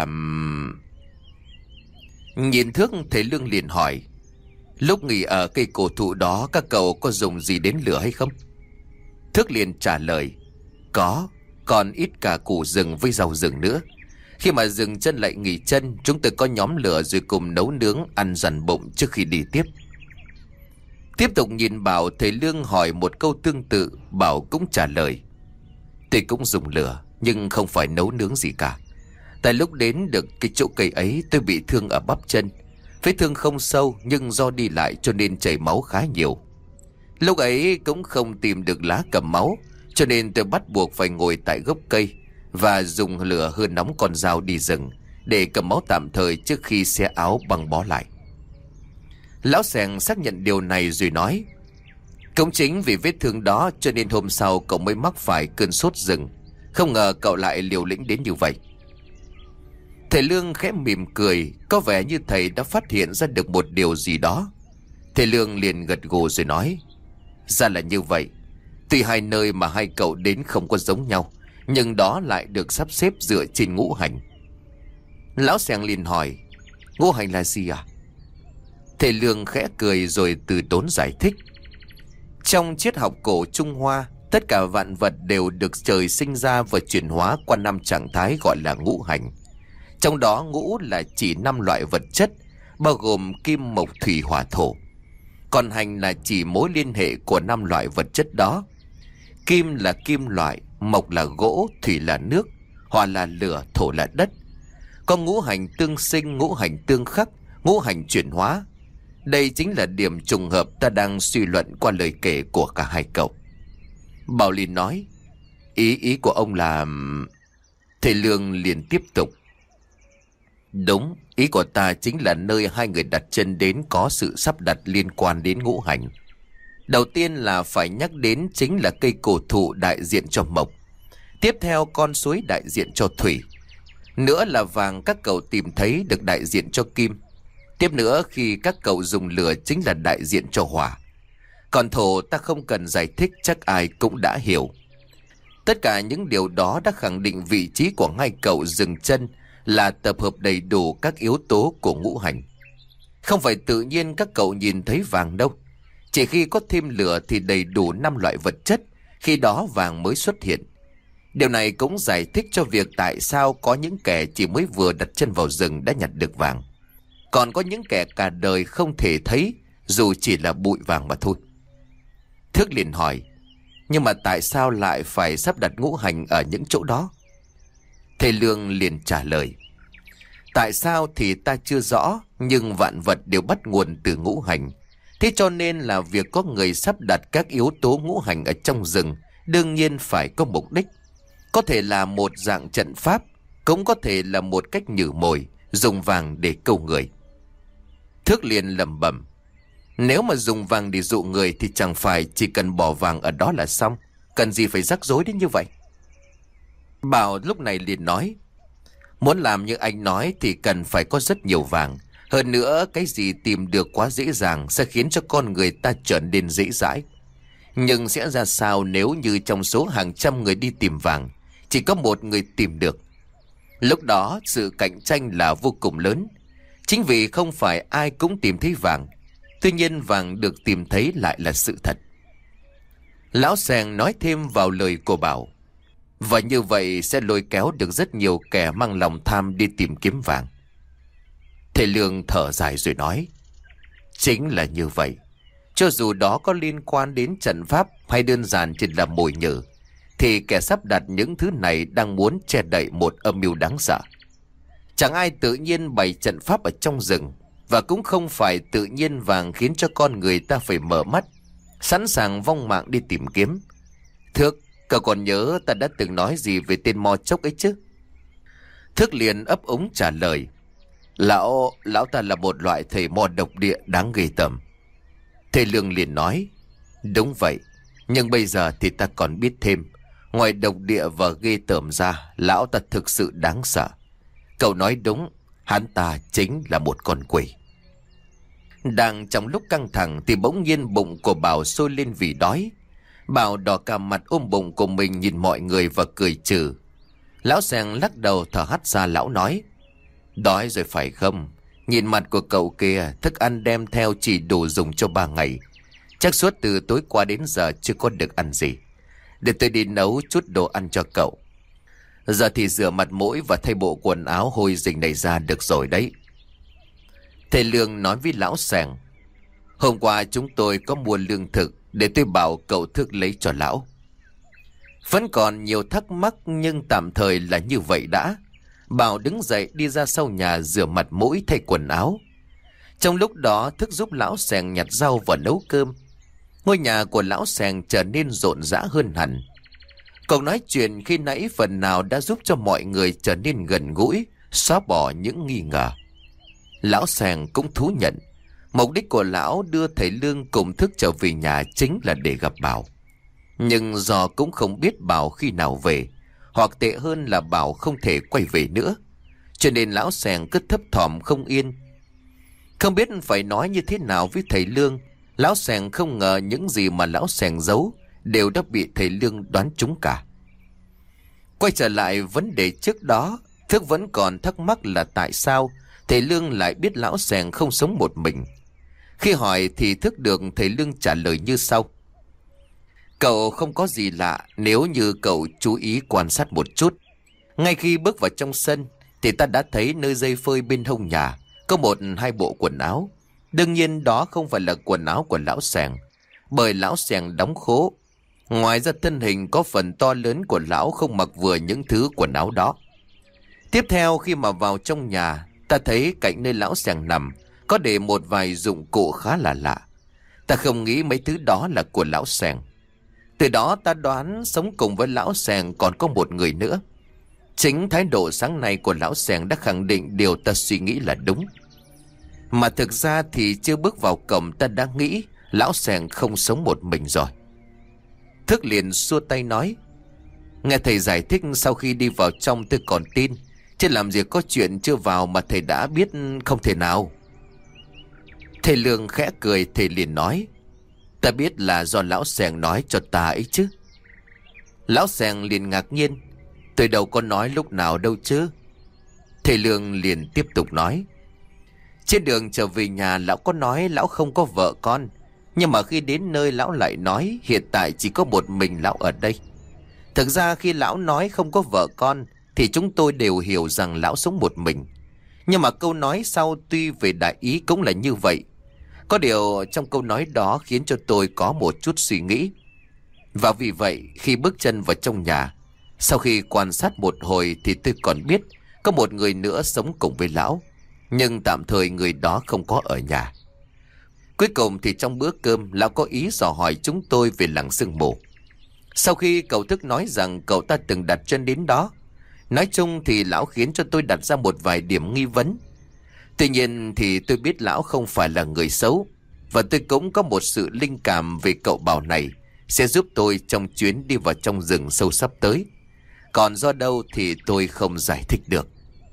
Nhìn Thước, thầy Lương liền hỏi: lúc nghỉ ở cây cổ thụ đó các cậu có dùng gì đến lửa hay không? Thước liền trả lời: có, còn ít cả củ rừng với rau rừng nữa. Khi mà dừng chân lại nghỉ chân, chúng tôi có nhóm lửa rồi cùng nấu nướng ăn dằn bụng trước khi đi tiếp. Tiếp tục nhìn Bảo, thầy Lương hỏi một câu tương tự. Bảo cũng trả lời: tôi cũng dùng lửa, nhưng không phải nấu nướng gì cả. Tại lúc đến được cái chỗ cây ấy, tôi bị thương ở bắp chân. Vết thương không sâu, nhưng do đi lại cho nên chảy máu khá nhiều. Lúc ấy cũng không tìm được lá cầm máu, cho nên tôi bắt buộc phải ngồi tại gốc cây và dùng lửa hơ nóng con dao đi rừng để cầm máu tạm thời trước khi xé áo băng bó lại. Lão Sẻng xác nhận điều này rồi nói: cũng chính vì vết thương đó cho nên hôm sau cậu mới mắc phải cơn sốt rừng. Không ngờ cậu lại liều lĩnh đến như vậy. Thầy Lương khẽ mỉm cười, có vẻ như thầy đã phát hiện ra được một điều gì đó. Thầy Lương liền gật gù rồi nói: ra là như vậy. Tuy hai nơi mà hai cậu đến không có giống nhau, nhưng đó lại được sắp xếp dựa trên ngũ hành. Lão Sẻng liền hỏi: ngũ hành là gì à? Thầy Lương khẽ cười rồi từ tốn giải thích: trong triết học cổ Trung Hoa, tất cả vạn vật đều được trời sinh ra và chuyển hóa qua 5 trạng thái gọi là ngũ hành. Trong đó ngũ là chỉ 5 loại vật chất, bao gồm kim, mộc, thủy, hỏa, thổ. Còn hành là chỉ mối liên hệ của 5 loại vật chất đó. Kim là kim loại, mộc là gỗ, thủy là nước, hỏa là lửa, thổ là đất. Có ngũ hành tương sinh, ngũ hành tương khắc, ngũ hành chuyển hóa. Đây chính là điểm trùng hợp ta đang suy luận qua lời kể của cả hai cậu. Bảo liền nói: Ý của ông là... Thầy Lương liền tiếp tục: đúng, ý của ta chính là nơi hai người đặt chân đến có sự sắp đặt liên quan đến ngũ hành. Đầu tiên là phải nhắc đến chính là cây cổ thụ đại diện cho mộc. Tiếp theo con suối đại diện cho thủy. Nữa là vàng các cậu tìm thấy được đại diện cho kim. Tiếp nữa khi các cậu dùng lửa chính là đại diện cho hỏa. Còn thổ ta không cần giải thích, chắc ai cũng đã hiểu. Tất cả những điều đó đã khẳng định vị trí của hai cậu dừng chân là tập hợp đầy đủ các yếu tố của ngũ hành. Không phải tự nhiên các cậu nhìn thấy vàng đâu. Chỉ khi có thêm lửa thì đầy đủ 5 loại vật chất, khi đó vàng mới xuất hiện. Điều này cũng giải thích cho việc tại sao có những kẻ chỉ mới vừa đặt chân vào rừng đã nhặt được vàng. Còn có những kẻ cả đời không thể thấy, dù chỉ là bụi vàng mà thôi. Thước liền hỏi: nhưng mà tại sao lại phải sắp đặt ngũ hành ở những chỗ đó? Thầy Lương liền trả lời: tại sao thì ta chưa rõ, nhưng vạn vật đều bắt nguồn từ ngũ hành. Thế cho nên là việc có người sắp đặt các yếu tố ngũ hành ở trong rừng đương nhiên phải có mục đích. Có thể là một dạng trận pháp, cũng có thể là một cách nhử mồi, dùng vàng để câu người. Thước liền lẩm bẩm: nếu mà dùng vàng để dụ người thì chẳng phải chỉ cần bỏ vàng ở đó là xong, cần gì phải rắc rối đến như vậy? Bảo lúc này liền nói: muốn làm như anh nói thì cần phải có rất nhiều vàng. Hơn nữa cái gì tìm được quá dễ dàng sẽ khiến cho con người ta trở nên dễ dãi. Nhưng sẽ ra sao nếu như trong số hàng trăm người đi tìm vàng chỉ có một người tìm được. Lúc đó sự cạnh tranh là vô cùng lớn. Chính vì không phải ai cũng tìm thấy vàng. Tuy nhiên vàng được tìm thấy lại là sự thật. Lão Seng nói thêm vào lời của Bảo. Và như vậy sẽ lôi kéo được rất nhiều kẻ mang lòng tham đi tìm kiếm vàng. Thầy Lương thở dài rồi nói. Chính là như vậy. Cho dù đó có liên quan đến trận pháp hay đơn giản chỉ là mồi nhử, thì kẻ sắp đặt những thứ này đang muốn che đậy một âm mưu đáng sợ. Chẳng ai tự nhiên bày trận pháp ở trong rừng, và cũng không phải tự nhiên vàng khiến cho con người ta phải mở mắt, sẵn sàng vong mạng đi tìm kiếm. Thước, cậu còn nhớ ta đã từng nói gì về tên mo chốc ấy chứ? Thước liền ấp úng trả lời. Lão ta là một loại thầy mo độc địa đáng ghê tởm. Thầy Lương liền nói. Đúng vậy, nhưng bây giờ thì ta còn biết thêm. Ngoài độc địa và ghê tởm ra, lão ta thực sự đáng sợ. Cậu nói đúng, hắn ta chính là một con quỷ. Đang trong lúc căng thẳng thì bỗng nhiên bụng của Bảo sôi lên vì đói. Bảo đỏ cả mặt ôm bụng của mình nhìn mọi người và cười trừ. Lão Seng lắc đầu thở hắt ra. Lão nói. Đói rồi phải không? Nhìn mặt của cậu kia, thức ăn đem theo chỉ đủ dùng cho 3 ngày. Chắc suốt từ tối qua đến giờ chưa có được ăn gì. Để tôi đi nấu chút đồ ăn cho cậu. Giờ thì rửa mặt mũi và thay bộ quần áo hôi rình này ra được rồi đấy. Thầy Lương nói với lão Seng. Hôm qua chúng tôi có mua lương thực, để tôi bảo cậu Thước lấy cho lão. Vẫn còn nhiều thắc mắc, nhưng tạm thời là như vậy đã. Bảo đứng dậy đi ra sau nhà rửa mặt mũi thay quần áo. Trong lúc đó Thức giúp lão Seng nhặt rau và nấu cơm. Ngôi nhà của lão Seng trở nên rộn rã hơn hẳn. Cậu nói chuyện khi nãy phần nào đã giúp cho mọi người trở nên gần gũi, xóa bỏ những nghi ngờ. Lão Seng cũng thú nhận mục đích của lão đưa thầy Lương cùng Thức trở về nhà chính là để gặp Bảo. Nhưng do cũng không biết Bảo khi nào về, hoặc tệ hơn là Bảo không thể quay về nữa, cho nên lão Seng cứ thấp thỏm không yên. Không biết phải nói như thế nào với thầy Lương. Lão Seng không ngờ những gì mà lão Seng giấu đều đã bị thầy Lương đoán trúng cả. Quay trở lại vấn đề trước đó, Thức vẫn còn thắc mắc là tại sao thầy Lương lại biết lão Seng không sống một mình. Khi hỏi thì Thức được thầy Lương trả lời như sau. Cậu không có gì lạ nếu như cậu chú ý quan sát một chút. Ngay khi bước vào trong sân thì ta đã thấy nơi dây phơi bên hông nhà có 1-2 bộ quần áo. Đương nhiên đó không phải là quần áo của lão Seng, bởi lão Seng đóng khố. Ngoài ra thân hình có phần to lớn của lão không mặc vừa những thứ quần áo đó. Tiếp theo khi mà vào trong nhà, ta thấy cạnh nơi lão Seng nằm có để một vài dụng cụ khá là lạ. Ta không nghĩ mấy thứ đó là của lão Seng. Từ đó ta đoán sống cùng với lão Seng còn có một người nữa. Chính thái độ sáng nay của lão Seng đã khẳng định điều ta suy nghĩ là đúng. Mà thực ra thì chưa bước vào cổng ta đã nghĩ lão Seng không sống một mình rồi. Thức liền xua tay nói. Nghe thầy giải thích sau khi đi vào trong tôi còn tin, chứ làm gì có chuyện chưa vào mà thầy đã biết không thể nào. Thầy Lương khẽ cười, thầy liền nói. Ta biết là do lão Seng nói cho ta ấy chứ. Lão Seng liền ngạc nhiên. Tôi đâu có nói lúc nào đâu chứ. Thầy Lương liền tiếp tục nói. Trên đường trở về nhà lão có nói lão không có vợ con. Nhưng mà khi đến nơi lão lại nói hiện tại chỉ có một mình lão ở đây. Thực ra khi lão nói không có vợ con thì chúng tôi đều hiểu rằng lão sống một mình. Nhưng mà câu nói sau tuy về đại ý cũng là như vậy. Có điều trong câu nói đó khiến cho tôi có một chút suy nghĩ. Và vì vậy khi bước chân vào trong nhà, sau khi quan sát một hồi thì tôi còn biết có một người nữa sống cùng với lão. Nhưng tạm thời người đó không có ở nhà. Cuối cùng thì trong bữa cơm lão có ý dò hỏi chúng tôi về làng sương mù. Sau khi cậu Thức nói rằng cậu ta từng đặt chân đến đó, nói chung thì lão khiến cho tôi đặt ra một vài điểm nghi vấn. Tuy nhiên thì tôi biết lão không phải là người xấu, và tôi cũng có một sự linh cảm về cậu Bảo này sẽ giúp tôi trong chuyến đi vào trong rừng sâu sắp tới. Còn do đâu thì tôi không giải thích được.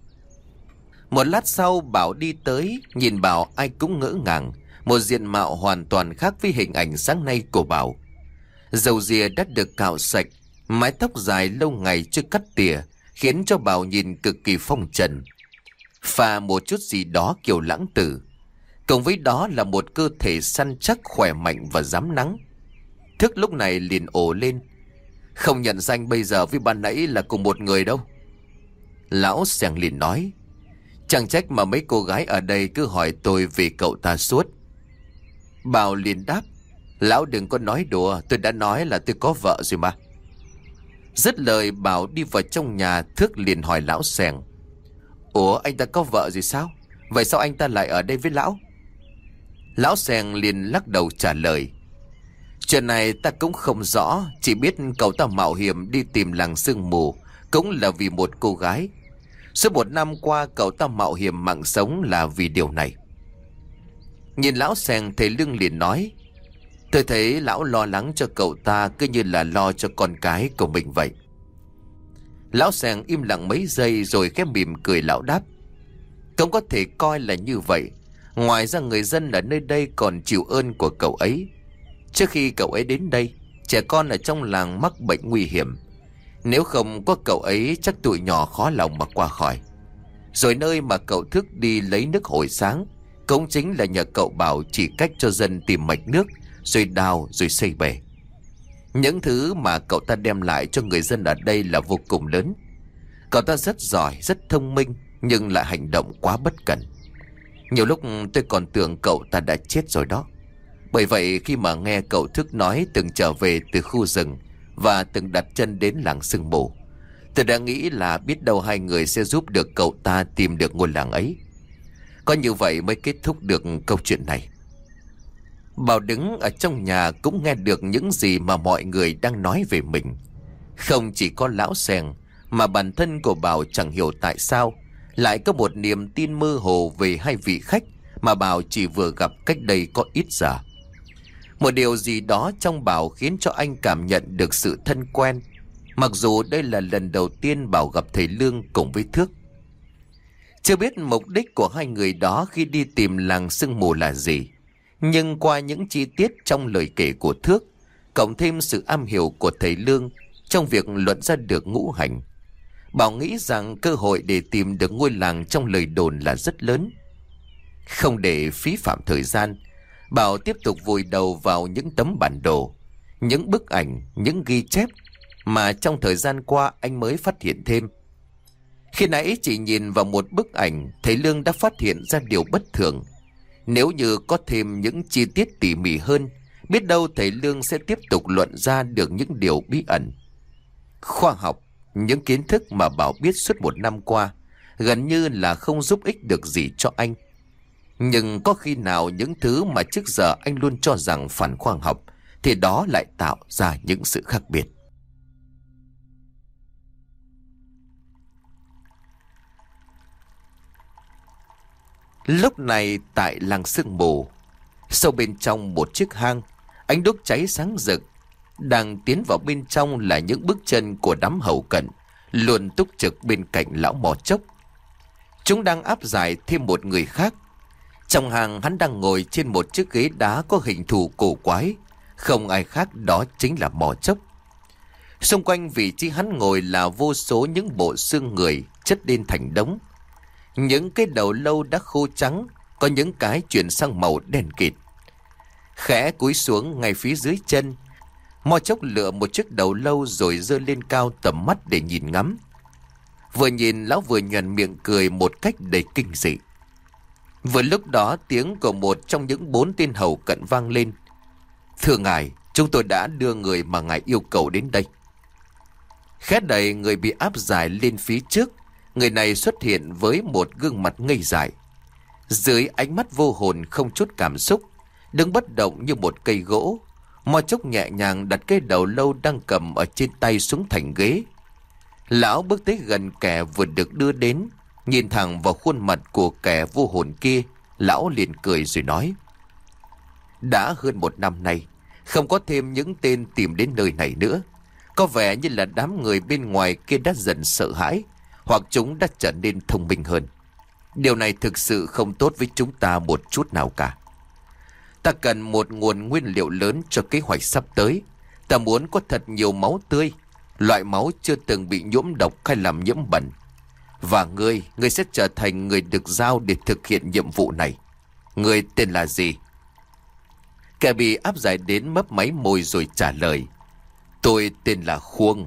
Một lát sau Bảo đi tới, nhìn Bảo ai cũng ngỡ ngàng. Một diện mạo hoàn toàn khác với hình ảnh sáng nay của Bảo. Râu ria đã được cạo sạch, Mái tóc dài lâu ngày chưa cắt tỉa khiến cho Bảo nhìn cực kỳ phong trần, pha một chút gì đó kiểu lãng tử. Cộng với đó là một cơ thể săn chắc, khỏe mạnh và dám nắng. Thức lúc này liền ồ lên: "Không nhận danh bây giờ với ban nãy là cùng một người đâu." Lão Seng liền nói: "Chẳng trách mà mấy cô gái ở đây cứ hỏi tôi về cậu ta suốt." Bảo liền đáp: "Lão đừng có nói đùa, tôi đã nói là tôi có vợ rồi mà." Dứt lời, Bảo đi vào trong nhà. Thước liền hỏi lão Seng: "Ủa, anh ta có vợ rồi sao? Vậy sao anh ta lại ở đây với lão?" Lão Seng liền lắc đầu trả lời: "Chuyện này ta cũng không rõ, chỉ biết cậu ta mạo hiểm đi tìm làng sương mù cũng là vì một cô gái. Suốt 1 năm qua cậu ta mạo hiểm mạng sống là vì điều này." Nhìn lão Seng, thầy Lương liền nói: "Tôi thấy lão lo lắng cho cậu ta cứ như là lo cho con cái của mình vậy." Lão Seng im lặng mấy giây rồi khẽ mỉm cười. Lão đáp: "Cũng có thể coi là như vậy. Ngoài ra người dân ở nơi đây còn chịu ơn của cậu ấy. Trước khi cậu ấy đến đây, trẻ con ở trong làng mắc bệnh nguy hiểm. Nếu không có cậu ấy chắc tụi nhỏ khó lòng mà qua khỏi. Rồi nơi mà cậu thức đi lấy nước hồi sáng cũng chính là nhờ cậu Bảo chỉ cách cho dân tìm mạch nước, rồi đào, rồi xây bể. Những thứ mà cậu ta đem lại cho người dân ở đây là vô cùng lớn. Cậu ta rất giỏi, rất thông minh, nhưng lại hành động quá bất cẩn. Nhiều lúc tôi còn tưởng cậu ta đã chết rồi đó. Bởi vậy khi mà nghe cậu Thức nói từng trở về từ khu rừng và từng đặt chân đến làng sương mù, tôi đã nghĩ là biết đâu hai người sẽ giúp được cậu ta tìm được ngôi làng ấy. Có như vậy mới kết thúc được câu chuyện này." Bảo đứng ở trong nhà cũng nghe được những gì mà mọi người đang nói về mình. Không chỉ có lão Seng, mà bản thân của Bảo chẳng hiểu tại sao lại có một niềm tin mơ hồ về hai vị khách mà Bảo chỉ vừa gặp cách đây có ít giờ. Một điều gì đó trong Bảo khiến cho anh cảm nhận được sự thân quen, mặc dù đây là lần đầu tiên Bảo gặp thầy Lương cùng với Thước. Chưa biết mục đích của hai người đó khi đi tìm làng sương mù là gì, nhưng qua những chi tiết trong lời kể của Thước, cộng thêm sự am hiểu của thầy Lương trong việc luận ra được ngũ hành, Bảo nghĩ rằng cơ hội để tìm được ngôi làng trong lời đồn là rất lớn. Không để phí phạm thời gian, Bảo tiếp tục vùi đầu vào những tấm bản đồ, những bức ảnh, những ghi chép mà trong thời gian qua anh mới phát hiện thêm. Khi nãy chỉ nhìn vào một bức ảnh, thầy Lương đã phát hiện ra điều bất thường. Nếu như có thêm những chi tiết tỉ mỉ hơn, biết đâu thầy Lương sẽ tiếp tục luận ra được những điều bí ẩn. Khoa học, những kiến thức mà Bảo biết suốt 1 năm qua gần như là không giúp ích được gì cho anh. Nhưng có khi nào những thứ mà trước giờ anh luôn cho rằng phản khoa học thì đó lại tạo ra những sự khác biệt. Lúc này tại làng sương mù, sâu bên trong một chiếc hang, ánh đuốc cháy sáng rực. Đang tiến vào bên trong là những bước chân của đám hầu cận luôn túc trực bên cạnh lão mò chốc. Chúng đang áp giải thêm một người khác. Trong hang, hắn đang ngồi trên một chiếc ghế đá có hình thù cổ quái, không ai khác đó chính là mò chốc. Xung quanh vị trí hắn ngồi là vô số những bộ xương người chất lên thành đống. Những cái đầu lâu đã khô trắng, có những cái chuyển sang màu đen kịt. Khẽ cúi xuống ngay phía dưới chân, mò chốc lựa một chiếc đầu lâu rồi giơ lên cao tầm mắt để nhìn ngắm. Vừa nhìn, lão vừa nhoẻn miệng cười một cách đầy kinh dị. Vừa lúc đó, tiếng của một trong những 4 tên hầu cận vang lên: "Thưa ngài, chúng tôi đã đưa người mà ngài yêu cầu đến đây." Khẽ đẩy người bị áp giải lên phía trước, người này xuất hiện với một gương mặt ngây dại. Dưới ánh mắt vô hồn không chút cảm xúc, đứng bất động như một cây gỗ, mò chốc nhẹ nhàng đặt cái đầu lâu đang cầm ở trên tay xuống thành ghế. Lão bước tới gần kẻ vừa được đưa đến, nhìn thẳng vào khuôn mặt của kẻ vô hồn kia, lão liền cười rồi nói: "Đã hơn 1 năm nay, không có thêm những tên tìm đến nơi này nữa. Có vẻ như là đám người bên ngoài kia đã dần sợ hãi, hoặc chúng đã trở nên thông minh hơn. Điều này thực sự không tốt với chúng ta một chút nào cả. Ta cần một nguồn nguyên liệu lớn cho kế hoạch sắp tới. Ta muốn có thật nhiều máu tươi. loại máu chưa từng bị nhuốm độc hay làm nhiễm bẩn. Và ngươi sẽ trở thành người được giao để thực hiện nhiệm vụ này. Ngươi tên là gì? Kẻ bị áp giải đến mấp máy môi rồi trả lời. Tôi tên là Khuông.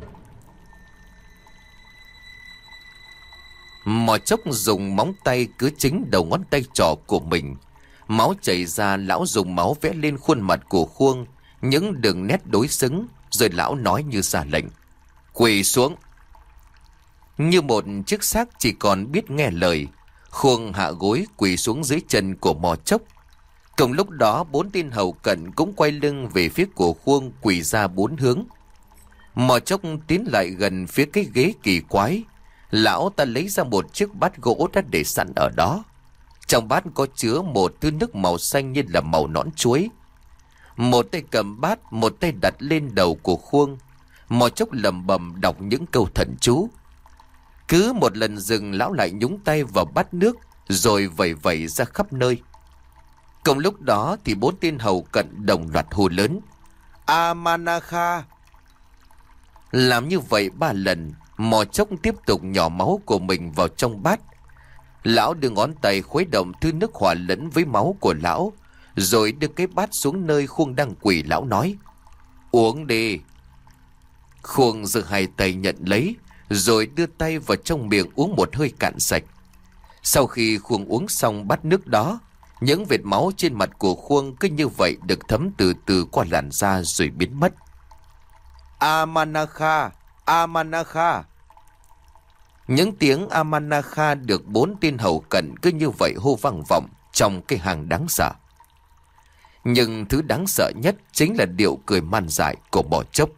Mò Chốc dùng móng tay cứ chính đầu ngón tay trỏ của mình. Máu chảy ra, lão dùng máu vẽ lên khuôn mặt của Khuông những đường nét đối xứng, rồi lão nói như ra lệnh. Quỳ xuống. Như một chiếc xác chỉ còn biết nghe lời, Khuông hạ gối quỳ xuống dưới chân của Mò Chốc. Cùng lúc đó 4 tên hầu cận cũng quay lưng về phía của Khuông, quỳ ra 4 hướng. Mò Chốc tiến lại gần phía cái ghế kỳ quái. Lão ta lấy ra một chiếc bát gỗ đã để sẵn ở đó. Trong bát có chứa một thứ nước màu xanh như là màu nõn chuối. Một tay cầm bát, một tay đặt lên đầu của Khuông. Mò Chốc lẩm bẩm đọc những câu thần chú. Cứ một lần dừng, lão lại nhúng tay vào bát nước rồi vẩy vẩy ra khắp nơi. Cùng lúc đó thì 4 tên hầu cận đồng loạt hô lớn. Amanakha. Làm như vậy 3 lần, Mò Chốc tiếp tục nhỏ máu của mình vào trong bát. Lão đưa ngón tay khuấy động thứ nước hòa lẫn với máu của lão, rồi đưa cái bát xuống nơi Khuông đang quỳ. Lão nói, uống đi. Khuông giơ 2 tay nhận lấy, rồi đưa tay vào trong miệng uống một hơi cạn sạch. Sau khi Khuông uống xong bát nước đó, những vệt máu trên mặt của Khuông cứ như vậy được thấm từ từ qua làn da rồi biến mất. Amanakha, Amanakha. Những tiếng Amanakha được 4 tên hầu cận cứ như vậy hô vang vọng trong cái hang đáng sợ. Nhưng thứ đáng sợ nhất chính là điệu cười man dại của Mò Chốc.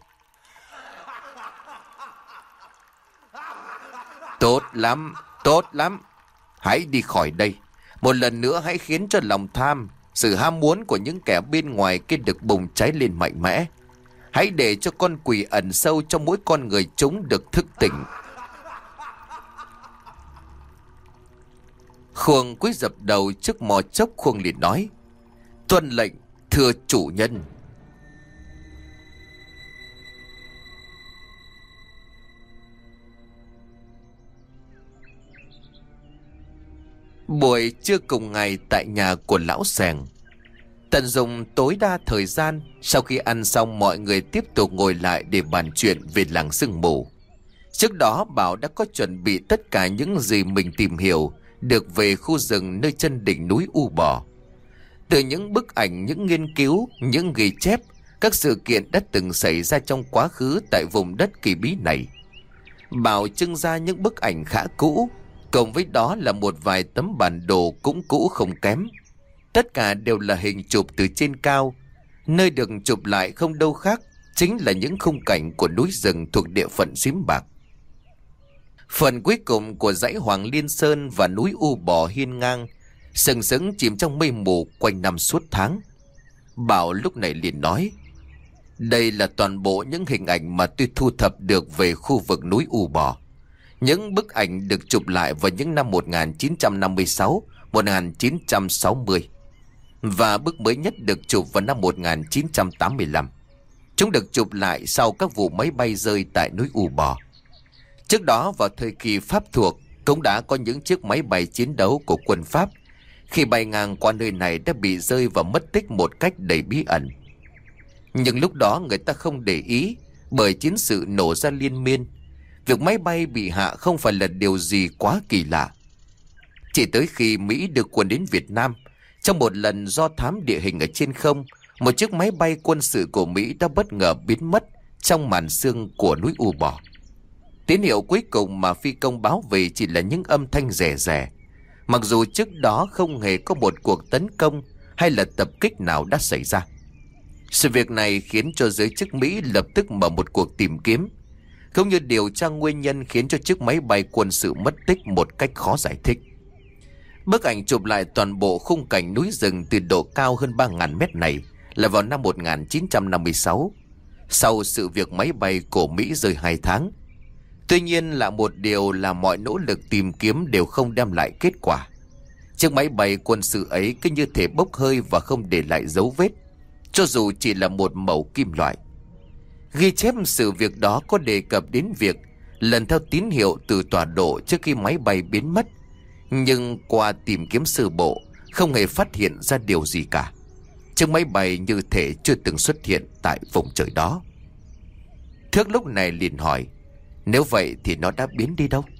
Tốt lắm, tốt lắm. Hãy đi khỏi đây. Một lần nữa hãy khiến cho lòng tham, sự ham muốn của những kẻ bên ngoài kia được bùng cháy lên mạnh mẽ. Hãy để cho con quỷ ẩn sâu trong mỗi con người chúng được thức tỉnh. Khuông cúi dập đầu trước Mò Chốc. Khuông liền nói, tuân lệnh thưa chủ nhân. Buổi trưa cùng ngày tại nhà của lão Sẻng, tận dụng tối đa thời gian, sau khi ăn xong mọi người tiếp tục ngồi lại để bàn chuyện về làng sương mù. Trước đó Bảo đã có chuẩn bị tất cả những gì mình tìm hiểu được về khu rừng nơi chân đỉnh núi U Bò. Từ những bức ảnh, những nghiên cứu, những ghi chép, các sự kiện đã từng xảy ra trong quá khứ tại vùng đất kỳ bí này. Bảo trưng ra những bức ảnh khá cũ, cộng với đó là một vài tấm bản đồ cũng cũ không kém. Tất cả đều là hình chụp từ trên cao. Nơi được chụp lại không đâu khác chính là những khung cảnh của núi rừng thuộc địa phận Xím Bạc. Phần cuối cùng của dãy Hoàng Liên Sơn và núi U Bò hiên ngang, sừng sững chìm trong mây mù quanh năm suốt tháng. Bảo lúc này liền nói, đây là toàn bộ những hình ảnh mà tôi thu thập được về khu vực núi U Bò. Những bức ảnh được chụp lại vào những năm 1956, 1960. Và bức mới nhất được chụp vào năm 1985. Chúng được chụp lại sau các vụ máy bay rơi tại núi U Bò. Trước đó vào thời kỳ Pháp thuộc, cũng đã có những chiếc máy bay chiến đấu của quân Pháp khi bay ngang qua nơi này đã bị rơi và mất tích một cách đầy bí ẩn. Nhưng lúc đó người ta không để ý, bởi chiến sự nổ ra liên miên. Việc máy bay bị hạ không phải là điều gì quá kỳ lạ. Chỉ tới khi Mỹ đưa quân đến Việt Nam, trong một lần do thám địa hình ở trên không, một chiếc máy bay quân sự của Mỹ đã bất ngờ biến mất trong màn sương của núi U Bò. Tín hiệu cuối cùng mà phi công báo về chỉ là những âm thanh rè rè, mặc dù trước đó không hề có một cuộc tấn công hay là tập kích nào đã xảy ra. Sự việc này khiến cho giới chức Mỹ lập tức mở một cuộc tìm kiếm, cũng như điều tra nguyên nhân khiến cho chiếc máy bay quân sự mất tích một cách khó giải thích. Bức ảnh chụp lại toàn bộ khung cảnh núi rừng từ độ cao hơn 3.000 mét này là vào năm 1956, sau sự việc máy bay của Mỹ rơi 2 tháng. Tuy nhiên là một điều là mọi nỗ lực tìm kiếm đều không đem lại kết quả. Chiếc máy bay quân sự ấy cứ như thể bốc hơi và không để lại dấu vết, cho dù chỉ là một mẩu kim loại. Ghi chép sự việc đó có đề cập đến việc lần theo tín hiệu từ tọa độ trước khi máy bay biến mất, nhưng qua tìm kiếm sơ bộ không hề phát hiện ra điều gì cả. Chiếc máy bay như thể chưa từng xuất hiện tại vùng trời đó. Thước lúc này liền hỏi, nếu vậy thì nó đã biến đi đâu?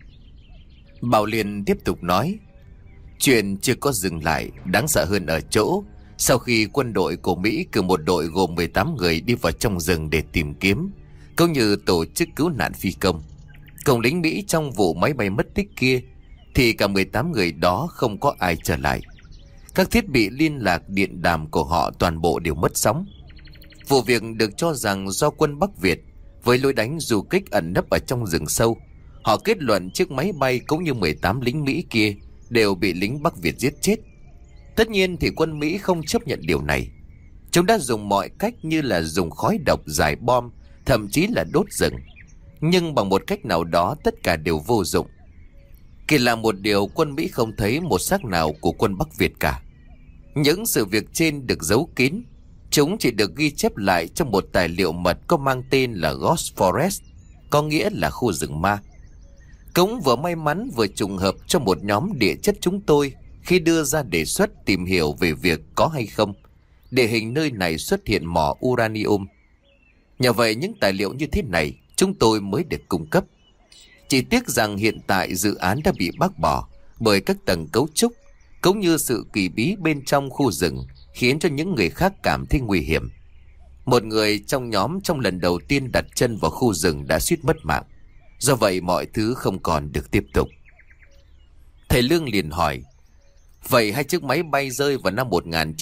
Bảo liền tiếp tục nói, chuyện chưa có dừng lại. Đáng sợ hơn ở chỗ, sau khi quân đội của Mỹ cử một đội gồm 18 người đi vào trong rừng để tìm kiếm, cũng như tổ chức cứu nạn phi công cùng lính Mỹ trong vụ máy bay mất tích kia, thì cả 18 người đó không có ai trở lại. Các thiết bị liên lạc điện đàm của họ toàn bộ đều mất sóng. Vụ việc được cho rằng do quân Bắc Việt với lối đánh du kích ẩn nấp ở trong rừng sâu. Họ kết luận chiếc máy bay cũng như 18 lính Mỹ kia đều bị lính Bắc Việt giết chết. Tất nhiên thì quân Mỹ không chấp nhận điều này. Chúng đã dùng mọi cách như là dùng khói độc, giải bom, thậm chí là đốt rừng. Nhưng bằng một cách nào đó tất cả đều vô dụng. Kỳ lạ một điều, quân Mỹ không thấy một xác nào của quân Bắc Việt cả. Những sự việc trên được giấu kín. Chúng chỉ được ghi chép lại trong một tài liệu mật có mang tên là Ghost Forest, có nghĩa là khu rừng ma. Cũng vừa may mắn vừa trùng hợp cho một nhóm địa chất chúng tôi khi đưa ra đề xuất tìm hiểu về việc có hay không địa hình nơi này xuất hiện mỏ uranium. Nhờ vậy những tài liệu như thế này chúng tôi mới được cung cấp. Chỉ tiếc rằng hiện tại dự án đã bị bác bỏ bởi các tầng cấu trúc cũng như sự kỳ bí bên trong khu rừng khiến cho những người khác cảm thấy nguy hiểm. Một người trong nhóm trong lần đầu tiên đặt chân vào khu rừng đã suýt mất mạng. Do vậy mọi thứ không còn được tiếp tục. Thầy Lương liền hỏi, vậy hai chiếc máy bay rơi vào năm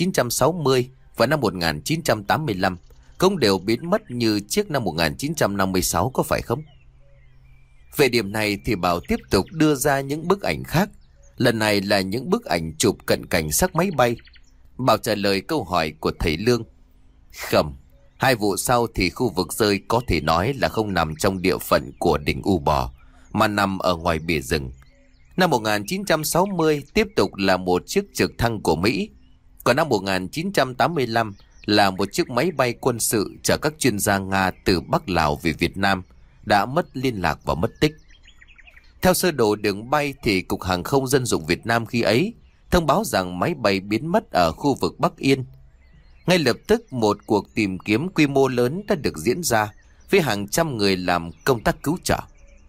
1960 và năm 1985 cũng đều biến mất như chiếc năm 1956 có phải không? Về điểm này thì Bảo tiếp tục đưa ra những bức ảnh khác. Lần này là những bức ảnh chụp cận cảnh xác máy bay. Bảo trả lời câu hỏi của thầy Lương. Không, hai vụ sau thì khu vực rơi có thể nói là không nằm trong địa phận của đỉnh U Bò, mà nằm ở ngoài bìa rừng. Năm 1960 tiếp tục là một chiếc trực thăng của Mỹ. Còn năm 1985 là một chiếc máy bay quân sự chở các chuyên gia Nga từ Bắc Lào về Việt Nam đã mất liên lạc và mất tích. Theo sơ đồ đường bay thì Cục Hàng không Dân dụng Việt Nam khi ấy thông báo rằng máy bay biến mất ở khu vực Bắc Yên. Ngay lập tức một cuộc tìm kiếm quy mô lớn đã được diễn ra với hàng trăm người làm công tác cứu trợ.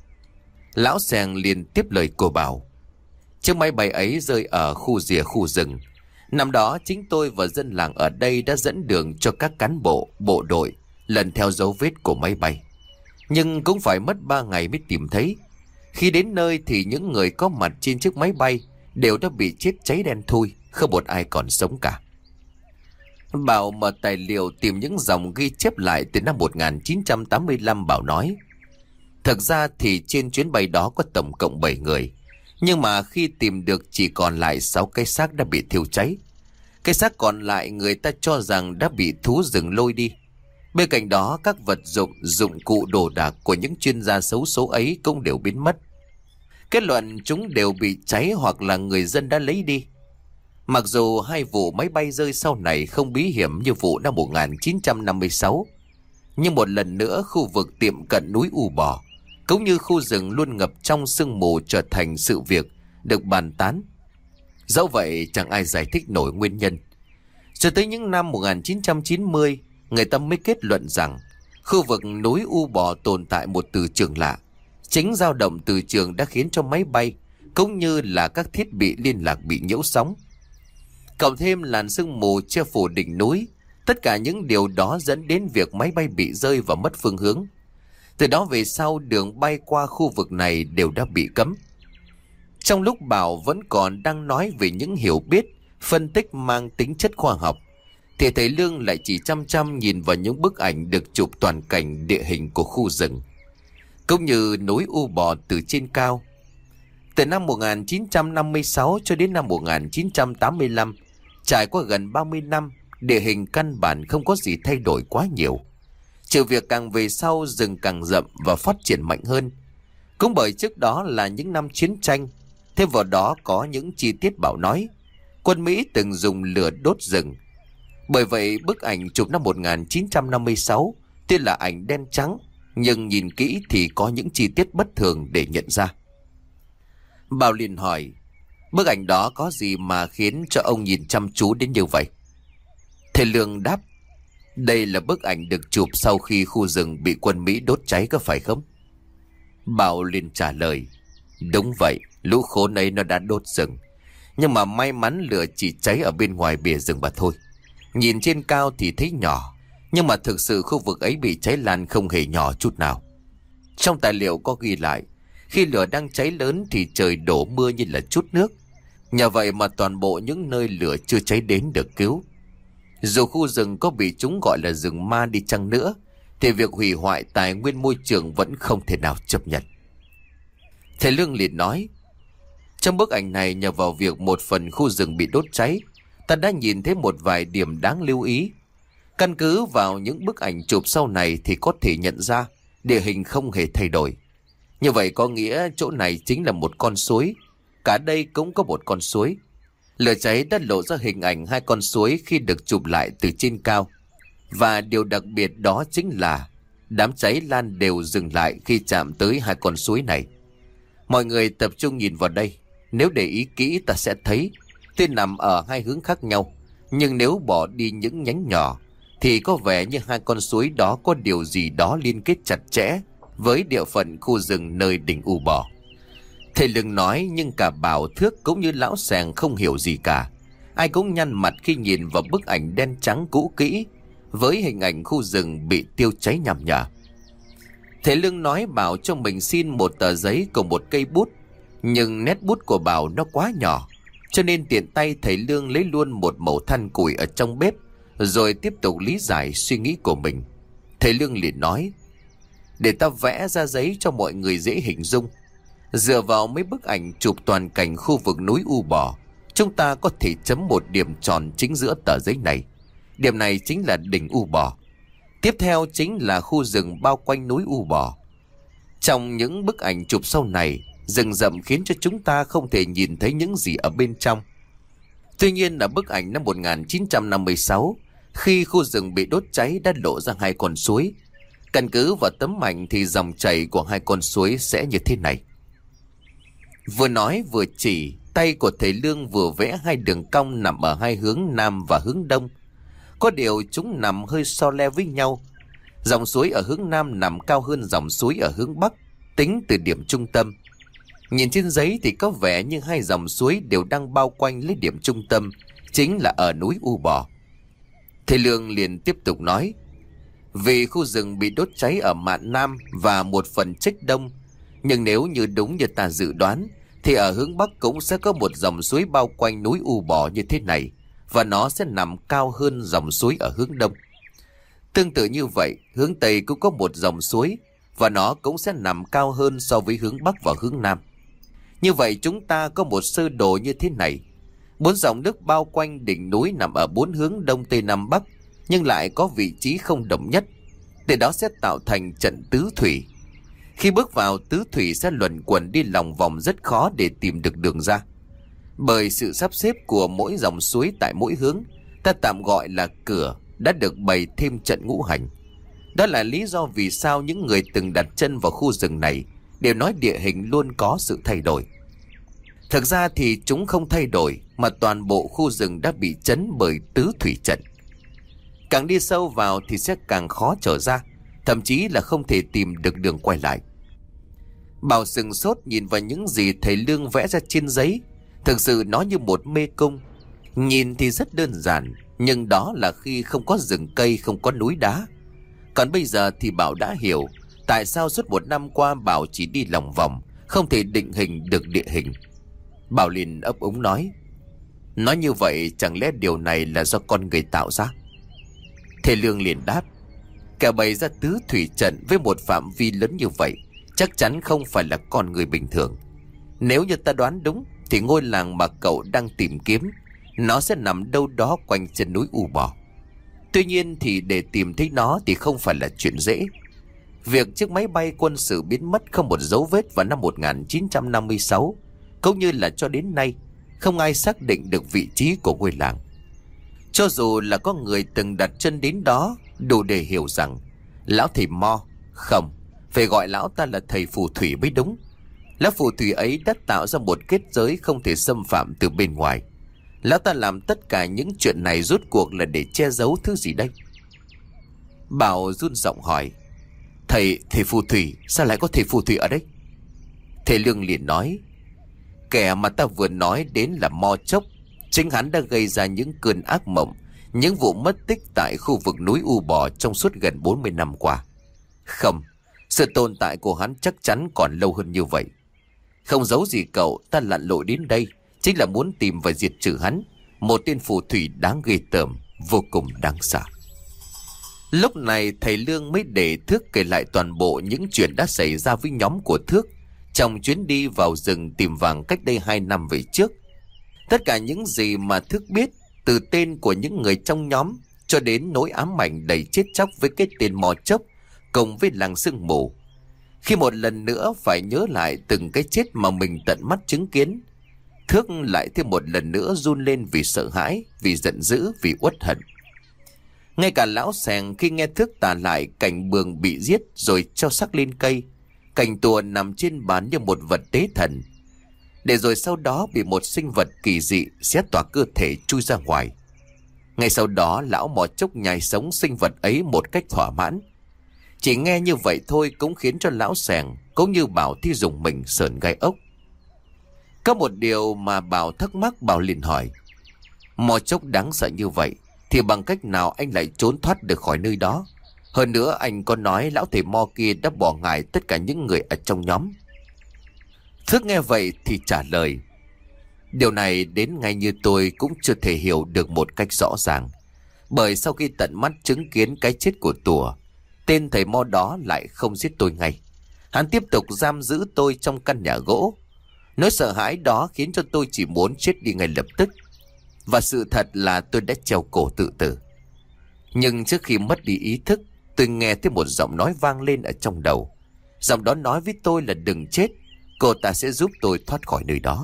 Lão Sèng liền tiếp lời của Bảo. Chiếc máy bay ấy rơi ở khu rìa khu rừng. Năm đó chính tôi và dân làng ở đây đã dẫn đường cho các cán bộ, bộ đội lần theo dấu vết của máy bay. Nhưng cũng phải mất 3 ngày mới tìm thấy. Khi đến nơi thì những người có mặt trên chiếc máy bay đều đã bị chết cháy đen thui, không một ai còn sống cả. Bảo mở tài liệu tìm những dòng ghi chép lại từ năm 1985. Bảo nói, thực ra thì trên chuyến bay đó có tổng cộng 7 người, nhưng mà khi tìm được chỉ còn lại 6 cái xác đã bị thiêu cháy. Cái xác còn lại người ta cho rằng đã bị thú rừng lôi đi. Bên cạnh đó các vật dụng, dụng cụ đồ đạc của những chuyên gia xấu số ấy cũng đều biến mất. Kết luận chúng đều bị cháy hoặc là người dân đã lấy đi. Mặc dù hai vụ máy bay rơi sau này không bí hiểm như vụ năm 1956, nhưng một lần nữa khu vực tiệm cận núi U Bò cũng như khu rừng luôn ngập trong sương mù trở thành sự việc được bàn tán. Dẫu vậy chẳng ai giải thích nổi nguyên nhân. Cho tới những năm 1990, người ta mới kết luận rằng khu vực núi U Bò tồn tại một từ trường lạ. Chính dao động từ trường đã khiến cho máy bay cũng như là các thiết bị liên lạc bị nhiễu sóng. Cộng thêm làn sương mù che phủ đỉnh núi, tất cả những điều đó dẫn đến việc máy bay bị rơi và mất phương hướng. Từ đó về sau đường bay qua khu vực này đều đã bị cấm. Trong lúc Bảo vẫn còn đang nói về những hiểu biết, phân tích mang tính chất khoa học, thì thầy Lương lại chỉ chăm chăm nhìn vào những bức ảnh được chụp toàn cảnh địa hình của khu rừng, cũng như núi U Bò từ trên cao. Từ năm 1956 cho đến năm 1985, trải qua gần 30 năm, địa hình căn bản không có gì thay đổi quá nhiều. Trừ việc càng về sau rừng càng rậm và phát triển mạnh hơn. Cũng bởi trước đó là những năm chiến tranh, thêm vào đó có những chi tiết Bảo nói, quân Mỹ từng dùng lửa đốt rừng. Bởi vậy bức ảnh chụp năm 1956 Tuy là ảnh đen trắng, nhưng nhìn kỹ thì có những chi tiết bất thường để nhận ra. Bảo liền hỏi, bức ảnh đó có gì mà khiến cho ông nhìn chăm chú đến như vậy? Thầy Lương đáp, đây là bức ảnh được chụp sau khi khu rừng bị quân Mỹ đốt cháy có phải không? Bảo liền trả lời, đúng vậy, lũ khốn ấy nó đã đốt rừng. Nhưng mà may mắn lửa chỉ cháy ở bên ngoài bìa rừng mà thôi. Nhìn trên cao thì thấy nhỏ, nhưng mà thực sự khu vực ấy bị cháy lan không hề nhỏ chút nào. Trong tài liệu có ghi lại, khi lửa đang cháy lớn thì trời đổ mưa như là trút nước. Nhờ vậy mà toàn bộ những nơi lửa chưa cháy đến được cứu. Dù khu rừng có bị chúng gọi là rừng ma đi chăng nữa, thì việc hủy hoại tài nguyên môi trường vẫn không thể nào chấp nhận. Thầy Lương liền nói, trong bức ảnh này nhờ vào việc một phần khu rừng bị đốt cháy, ta đã nhìn thấy một vài điểm đáng lưu ý. Căn cứ vào những bức ảnh chụp sau này thì có thể nhận ra địa hình không hề thay đổi. Như vậy có nghĩa chỗ này chính là một con suối. Cả đây cũng có một con suối. Lửa cháy đã lộ ra hình ảnh hai con suối khi được chụp lại từ trên cao. Và điều đặc biệt đó chính là đám cháy lan đều dừng lại khi chạm tới hai con suối này. Mọi người tập trung nhìn vào đây. Nếu để ý kỹ ta sẽ thấy tuy nằm ở hai hướng khác nhau, nhưng nếu bỏ đi những nhánh nhỏ thì có vẻ như hai con suối đó có điều gì đó liên kết chặt chẽ với địa phận khu rừng nơi đỉnh U Bò. Thầy Lương nói, nhưng cả Bảo, Thước cũng như lão Sàng không hiểu gì cả. Ai cũng nhăn mặt khi nhìn vào bức ảnh đen trắng cũ kỹ với hình ảnh khu rừng bị tiêu cháy nhằm nhở. Thầy Lương nói Bảo cho mình xin một tờ giấy cùng một cây bút, nhưng nét bút của Bảo nó quá nhỏ, cho nên tiện tay thầy Lương lấy luôn một mẩu than củi ở trong bếp, rồi tiếp tục lý giải suy nghĩ của mình. Thầy Lương liền nói, để ta vẽ ra giấy cho mọi người dễ hình dung. Dựa vào mấy bức ảnh chụp toàn cảnh khu vực núi U Bò, chúng ta có thể chấm một điểm tròn chính giữa tờ giấy này. Điểm này chính là đỉnh U Bò. Tiếp theo chính là khu rừng bao quanh núi U Bò. Trong những bức ảnh chụp sau này, rừng rậm khiến cho chúng ta không thể nhìn thấy những gì ở bên trong. Tuy nhiên là bức ảnh năm 1956, khi khu rừng bị đốt cháy đã lộ ra hai con suối. Căn cứ vào tấm ảnh thì dòng chảy của hai con suối sẽ như thế này. Vừa nói vừa chỉ, tay của thầy Lương vừa vẽ hai đường cong nằm ở hai hướng nam và hướng đông. Có điều chúng nằm hơi so le với nhau. Dòng suối ở hướng nam nằm cao hơn dòng suối ở hướng bắc, tính từ điểm trung tâm. Nhìn trên giấy thì có vẻ như hai dòng suối đều đang bao quanh lấy điểm trung tâm, chính là ở núi U Bò. Thầy Lương liền tiếp tục nói, vì khu rừng bị đốt cháy ở mạn nam và một phần trích đông, nhưng nếu như đúng như ta dự đoán thì ở hướng bắc cũng sẽ có một dòng suối bao quanh núi U Bò như thế này, và nó sẽ nằm cao hơn dòng suối ở hướng đông. Tương tự như vậy, hướng tây cũng có một dòng suối, và nó cũng sẽ nằm cao hơn so với hướng bắc và hướng nam. Như vậy chúng ta có một sơ đồ như thế này. 4 dòng nước bao quanh đỉnh núi nằm ở 4 hướng đông tây nam bắc, nhưng lại có vị trí không đồng nhất. Từ đó sẽ tạo thành trận tứ thủy. Khi bước vào tứ thủy sẽ luẩn quẩn đi lòng vòng, rất khó để tìm được đường ra. Bởi sự sắp xếp của mỗi dòng suối tại mỗi hướng, ta tạm gọi là cửa, đã được bày thêm trận ngũ hành. Đó là lý do vì sao những người từng đặt chân vào khu rừng này đều nói địa hình luôn có sự thay đổi. Thực ra thì chúng không thay đổi, mà toàn bộ khu rừng đã bị chấn bởi tứ thủy trận. Càng đi sâu vào thì sẽ càng khó trở ra, thậm chí là không thể tìm được đường quay lại. Bảo sừng sốt nhìn vào những gì thầy Lương vẽ ra trên giấy. Thực sự nó như một mê cung. Nhìn thì rất đơn giản, nhưng đó là khi không có rừng cây, không có núi đá. Còn bây giờ thì Bảo đã hiểu tại sao suốt một năm qua Bảo chỉ đi lòng vòng, không thể định hình được địa hình. Bảo liền ấp úng nói như vậy chẳng lẽ điều này là do con người tạo ra? Thầy Lương liền đáp, kẻ bày ra tứ thủy trận với một phạm vi lớn như vậy chắc chắn không phải là con người bình thường. Nếu như ta đoán đúng thì ngôi làng mà cậu đang tìm kiếm nó sẽ nằm đâu đó quanh chân núi U Bò. Tuy nhiên thì để tìm thấy nó thì không phải là chuyện dễ. Việc chiếc máy bay quân sự biến mất không một dấu vết vào năm 1956, cũng như là cho đến nay không ai xác định được vị trí của ngôi làng. Cho dù là có người từng đặt chân đến đó, đủ để hiểu rằng Lão thầy Mo? Không, phải gọi lão ta là thầy phù thủy mới đúng. Lão phù thủy ấy đã tạo ra một kết giới không thể xâm phạm từ bên ngoài. Lão ta làm tất cả những chuyện này rốt cuộc là để che giấu thứ gì đây? Bảo run giọng hỏi. Thầy phù thủy? Sao lại có thầy phù thủy ở đây? Thầy Lương liền nói. Kẻ mà ta vừa nói đến là Mo Chốc. Chính hắn đã gây ra những cơn ác mộng, những vụ mất tích tại khu vực núi U Bò trong suốt gần 40 năm qua. Không, sự tồn tại của hắn chắc chắn còn lâu hơn như vậy. Không giấu gì cậu, ta lặn lội đến đây chính là muốn tìm và diệt trừ hắn. Một tên phù thủy đáng ghê tởm, vô cùng đáng sợ. Lúc này thầy Lương mới để Thước kể lại toàn bộ những chuyện đã xảy ra với nhóm của Thước trong chuyến đi vào rừng tìm vàng cách đây 2 năm về trước. Tất cả những gì mà Thước biết, từ tên của những người trong nhóm cho đến nỗi ám ảnh đầy chết chóc với cái tên Mo Chốc cùng với làng sương mù. Khi một lần nữa phải nhớ lại từng cái chết mà mình tận mắt chứng kiến, Thước lại thêm một lần nữa run lên vì sợ hãi, vì giận dữ, vì uất hận. Ngay cả lão Sèng khi nghe Thước tả lại cảnh Bường bị giết rồi treo xác lên cây, cảnh Tùa nằm trên bàn như một vật tế thần, để rồi sau đó bị một sinh vật kỳ dị xé toạc cơ thể chui ra ngoài. Ngay sau đó lão Mò Chốc nhai sống sinh vật ấy một cách thỏa mãn. Chỉ nghe như vậy thôi cũng khiến cho lão Sèng cũng như Bảo Thi dùng mình sởn gai ốc. Có một điều mà Bảo thắc mắc, Bảo liền hỏi. Mò Chốc đáng sợ như vậy thì bằng cách nào anh lại trốn thoát được khỏi nơi đó? Hơn nữa anh có nói lão thầy Mo kia đã bỏ ngại tất cả những người ở trong nhóm. Thước nghe vậy thì trả lời. Điều này đến ngay như tôi cũng chưa thể hiểu được một cách rõ ràng. Bởi sau khi tận mắt chứng kiến cái chết của Tùa, tên thầy Mo đó lại không giết tôi ngay. Hắn tiếp tục giam giữ tôi trong căn nhà gỗ. Nỗi sợ hãi đó khiến cho tôi chỉ muốn chết đi ngay lập tức. Và sự thật là tôi đã treo cổ tự tử. Nhưng trước khi mất đi ý thức, tôi nghe thấy một giọng nói vang lên ở trong đầu. Giọng đó nói với tôi là đừng chết, cô ta sẽ giúp tôi thoát khỏi nơi đó.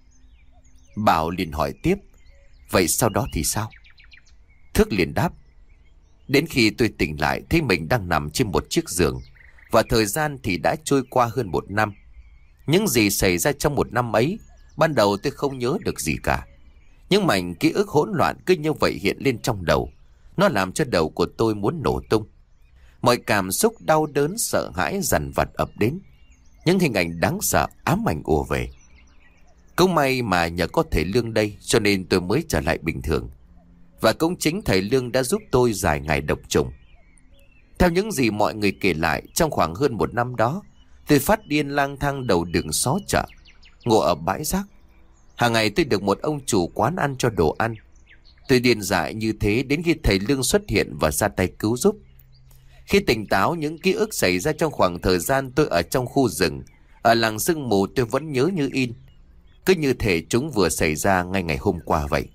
Bảo liền hỏi tiếp. Vậy sau đó thì sao? Thước liền đáp. Đến khi tôi tỉnh lại thấy mình đang nằm trên một chiếc giường. Và thời gian thì đã trôi qua hơn 1 năm. Những gì xảy ra trong 1 năm ấy, ban đầu tôi không nhớ được gì cả. Những mảnh ký ức hỗn loạn cứ như vậy hiện lên trong đầu. Nó làm cho đầu của tôi muốn nổ tung. Mọi cảm xúc đau đớn, sợ hãi dằn vặt ập đến. Những hình ảnh đáng sợ ám ảnh ùa về. Cũng may mà nhờ có thầy Lương đây cho nên tôi mới trở lại bình thường. Và cũng chính thầy Lương đã giúp tôi giải ngày độc trùng. Theo những gì mọi người kể lại, trong khoảng hơn 1 năm đó, tôi phát điên lang thang đầu đường xó chợ, ngồi ở bãi rác. Hàng ngày tôi được một ông chủ quán ăn cho đồ ăn. Tôi điên dại như thế đến khi thầy Lương xuất hiện và ra tay cứu giúp. Khi tỉnh táo, những ký ức xảy ra trong khoảng thời gian tôi ở trong khu rừng, ở làng sương mù tôi vẫn nhớ như in. Cứ như thể chúng vừa xảy ra ngay ngày hôm qua vậy.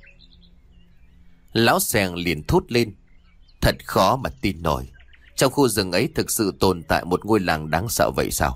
Lão Sèng liền thốt lên. Thật khó mà tin nổi. Trong khu rừng ấy thực sự tồn tại một ngôi làng đáng sợ vậy sao?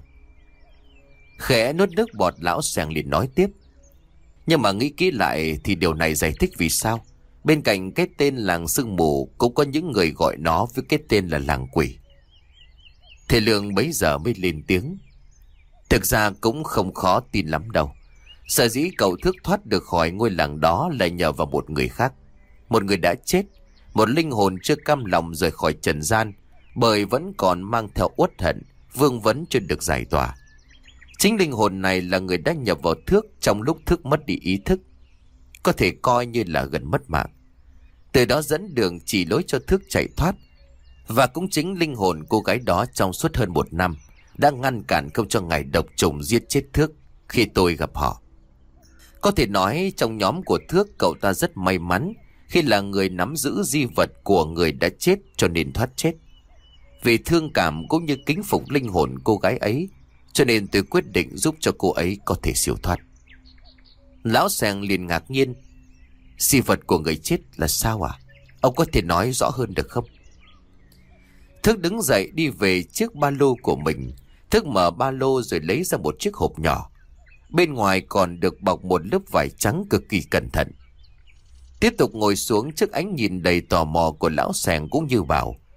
Khẽ nuốt nước bọt, lão Sèng liền nói tiếp. Nhưng mà nghĩ kỹ lại thì điều này giải thích vì sao bên cạnh cái tên làng sương mù cũng có những người gọi nó với cái tên là làng quỷ. Thầy Lương bấy giờ mới lên tiếng. Thực ra cũng không khó tin lắm đâu. Sở dĩ cậu Thước thoát được khỏi ngôi làng đó là nhờ vào một người khác. Một người đã chết, một linh hồn chưa cam lòng rời khỏi trần gian, bởi vẫn còn mang theo uất hận, vương vấn chưa được giải tỏa. Chính linh hồn này là người đã nhập vào Thước trong lúc Thước mất đi ý thức, có thể coi như là gần mất mạng. Từ đó dẫn đường chỉ lối cho Thước chạy thoát. Và cũng chính linh hồn cô gái đó trong suốt hơn 1 năm đã ngăn cản không cho ngài độc trùng giết chết Thước khi tôi gặp họ. Có thể nói trong nhóm của Thước, cậu ta rất may mắn khi là người nắm giữ di vật của người đã chết cho nên thoát chết. Vì thương cảm cũng như kính phục linh hồn cô gái ấy, cho nên tôi quyết định giúp cho cô ấy có thể siêu thoát. Lão Sèng liền ngạc nhiên. Di vật của người chết là sao à? Ông có thể nói rõ hơn được không? Thước đứng dậy đi về chiếc ba lô của mình. Thước mở ba lô rồi lấy ra một chiếc hộp nhỏ. Bên ngoài còn được bọc một lớp vải trắng cực kỳ cẩn thận. Tiếp tục ngồi xuống trước ánh nhìn đầy tò mò của lão Sèng cũng như Bảo.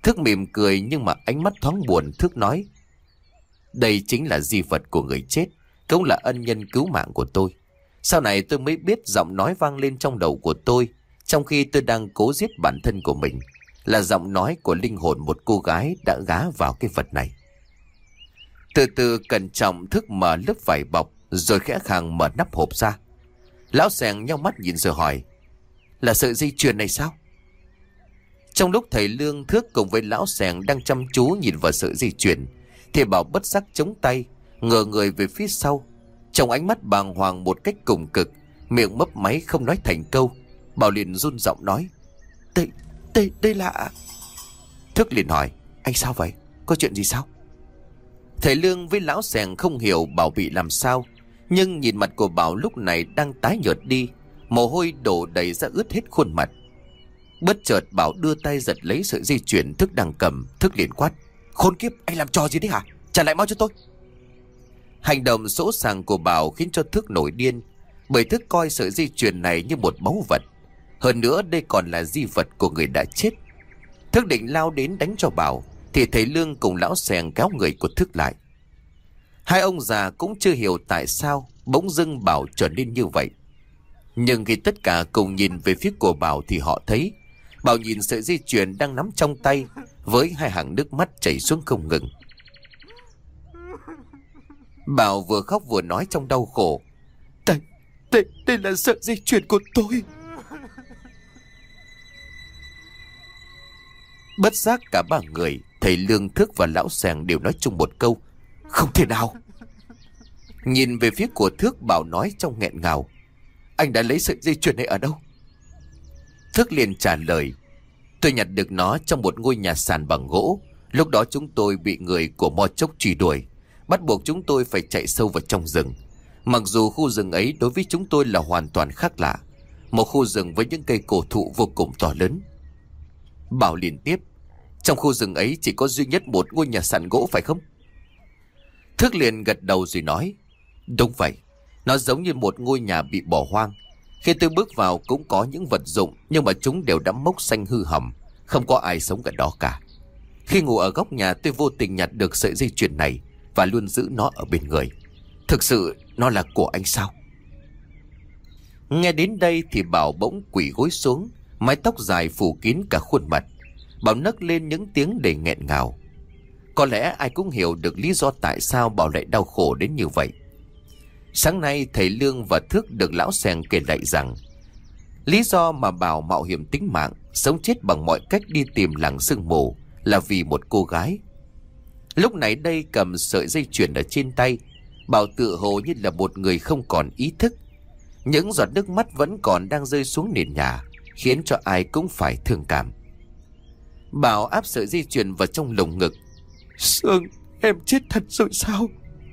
Thức mỉm cười nhưng mà ánh mắt thoáng buồn. Thức nói: đây chính là di vật của người chết, cũng là ân nhân cứu mạng của tôi. Sau này tôi mới biết giọng nói vang lên trong đầu của tôi trong khi tôi đang cố giết bản thân của mình là giọng nói của linh hồn một cô gái đã gá vào cái vật này. Từ từ cẩn trọng, Thức mở lớp vải bọc rồi khẽ khàng mở nắp hộp ra. Lão Sẻng nheo mắt nhìn rồi hỏi: là sợi dây chuyền này sao? Trong lúc thầy Lương, Thước cùng với lão Sẻng đang chăm chú nhìn vào sợi dây chuyền thì Bảo bất giác chống tay, ngửa người về phía sau. Trong ánh mắt bàng hoàng một cách cùng cực, miệng mấp máy không nói thành câu. Bảo liền run giọng nói: Đây là... Thức liền hỏi: anh sao vậy? Có chuyện gì sao? Thầy Lương với lão Sẻng không hiểu Bảo bị làm sao, nhưng nhìn mặt của Bảo lúc này đang tái nhợt đi, mồ hôi đổ đầy ra ướt hết khuôn mặt. Bất chợt Bảo đưa tay giật lấy sợi dây chuyền Thức đang cầm. Thức liền quát: khốn kiếp, anh làm trò gì đấy hả? Trả lại mau cho tôi. Hành động sỗ sàng của Bảo khiến cho Thức nổi điên, bởi Thức coi sợi dây chuyền này như một báu vật. Hơn nữa đây còn là di vật của người đã chết. Thức định lao đến đánh cho Bảo thì thầy Lương cùng lão Sẻng kéo người của Thức lại. Hai ông già cũng chưa hiểu tại sao bỗng dưng Bảo trở nên như vậy. Nhưng khi tất cả cùng nhìn về phía của Bảo thì họ thấy Bảo nhìn sợi dây chuyền đang nắm trong tay với hai hàng nước mắt chảy xuống không ngừng. Bảo vừa khóc vừa nói trong đau khổ: Đây là sợi dây chuyền của tôi. Bất giác cả ba người, thầy Lương, Thức và lão Sẻng đều nói chung một câu: không thể nào. Nhìn về phía của Thức, Bảo nói trong nghẹn ngào: anh đã lấy sợi dây chuyền này ở đâu? Thức liền trả lời: tôi nhặt được nó trong một ngôi nhà sàn bằng gỗ. Lúc đó chúng tôi bị người của Mo Chốc truy đuổi, bắt buộc chúng tôi phải chạy sâu vào trong rừng. Mặc dù khu rừng ấy đối với chúng tôi là hoàn toàn khác lạ, một khu rừng với những cây cổ thụ vô cùng to lớn. Bảo liền tiếp: trong khu rừng ấy chỉ có duy nhất một ngôi nhà sàn gỗ phải không? Thức liền gật đầu rồi nói: đúng vậy, nó giống như một ngôi nhà bị bỏ hoang. Khi tôi bước vào cũng có những vật dụng, nhưng mà chúng đều đã mốc xanh hư hỏng, không có ai sống ở đó cả. Khi ngủ ở góc nhà tôi vô tình nhặt được sợi dây chuyền này và luôn giữ nó ở bên người. Thực sự nó là của anh sao? Nghe đến đây thì Bảo bỗng quỳ gối xuống, mái tóc dài phủ kín cả khuôn mặt. Bảo nấc lên những tiếng đầy nghẹn ngào. Có lẽ ai cũng hiểu được lý do tại sao Bảo lại đau khổ đến như vậy. Sáng nay thầy Lương và Thức được lão Sẻng kể lại rằng lý do mà Bảo mạo hiểm tính mạng, sống chết bằng mọi cách đi tìm làng sương mù là vì một cô gái. Lúc này đây cầm sợi dây chuyền ở trên tay, Bảo tựa hồ như là một người không còn ý thức. Những giọt nước mắt vẫn còn đang rơi xuống nền nhà, khiến cho ai cũng phải thương cảm. Bảo áp sợi dây chuyền vào trong lồng ngực. Sương, em chết thật rồi sao?